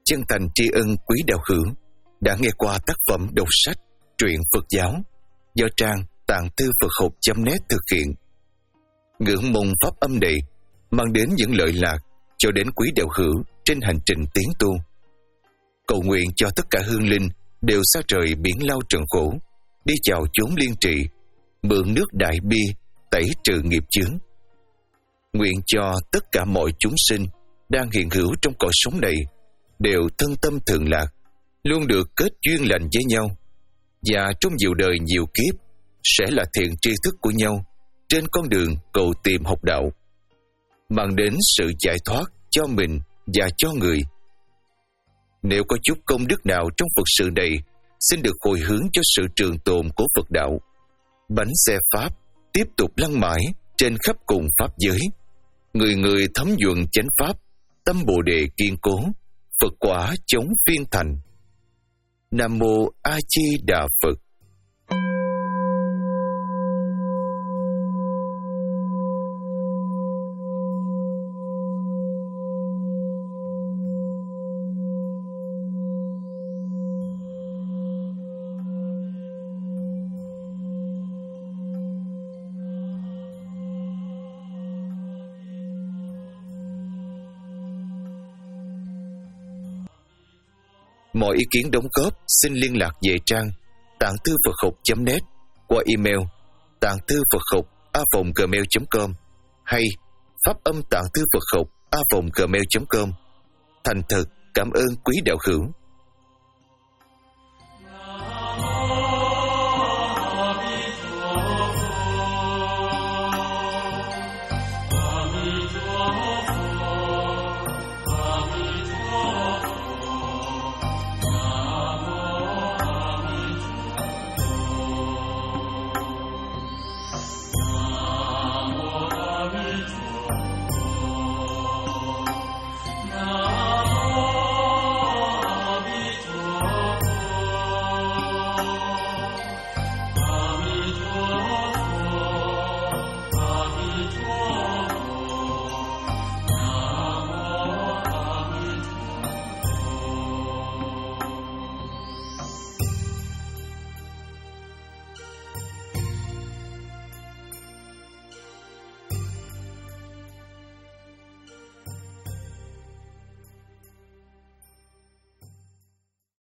chân thành tri ân quý đạo hữu đã nghe qua tác phẩm đọc sách truyện Phật giáo do trang tạng thư Phật học chấm net thực hiện. Ngưỡng mong pháp âm này mang đến những lợi lạc cho đến quý đạo hữu trên hành trình tiến tu. Cầu nguyện cho tất cả hương linh đều xa trời biển lao trần khổ, đi chào chốn liên trị, mượn nước đại bi tẩy trừ nghiệp chướng. Nguyện cho tất cả mọi chúng sinh đang hiện hữu trong cõi sống này đều thân tâm thường lạc, luôn được kết duyên lành với nhau, và trong nhiều đời nhiều kiếp sẽ là thiện tri thức của nhau trên con đường cầu tìm học đạo, mang đến sự giải thoát cho mình và cho người. Nếu có chút công đức nào trong Phật sự này, xin được hồi hướng cho sự trường tồn của Phật đạo. Bánh xe Pháp tiếp tục lăn mãi trên khắp cùng Pháp giới. Người người thấm nhuận chánh Pháp, tâm Bồ Đề kiên cố, Phật quả chống phiên thành. Nam Mô A Di Đà Phật. Mọi ý kiến đóng góp xin liên lạc về trang tạng thư Phật học chấm net qua email tạng thư Phật học a vòng gmail chấm com hay pháp âm tạng thư Phật học a vòng gmail chấm com. Thành thật cảm ơn quý đạo hữu.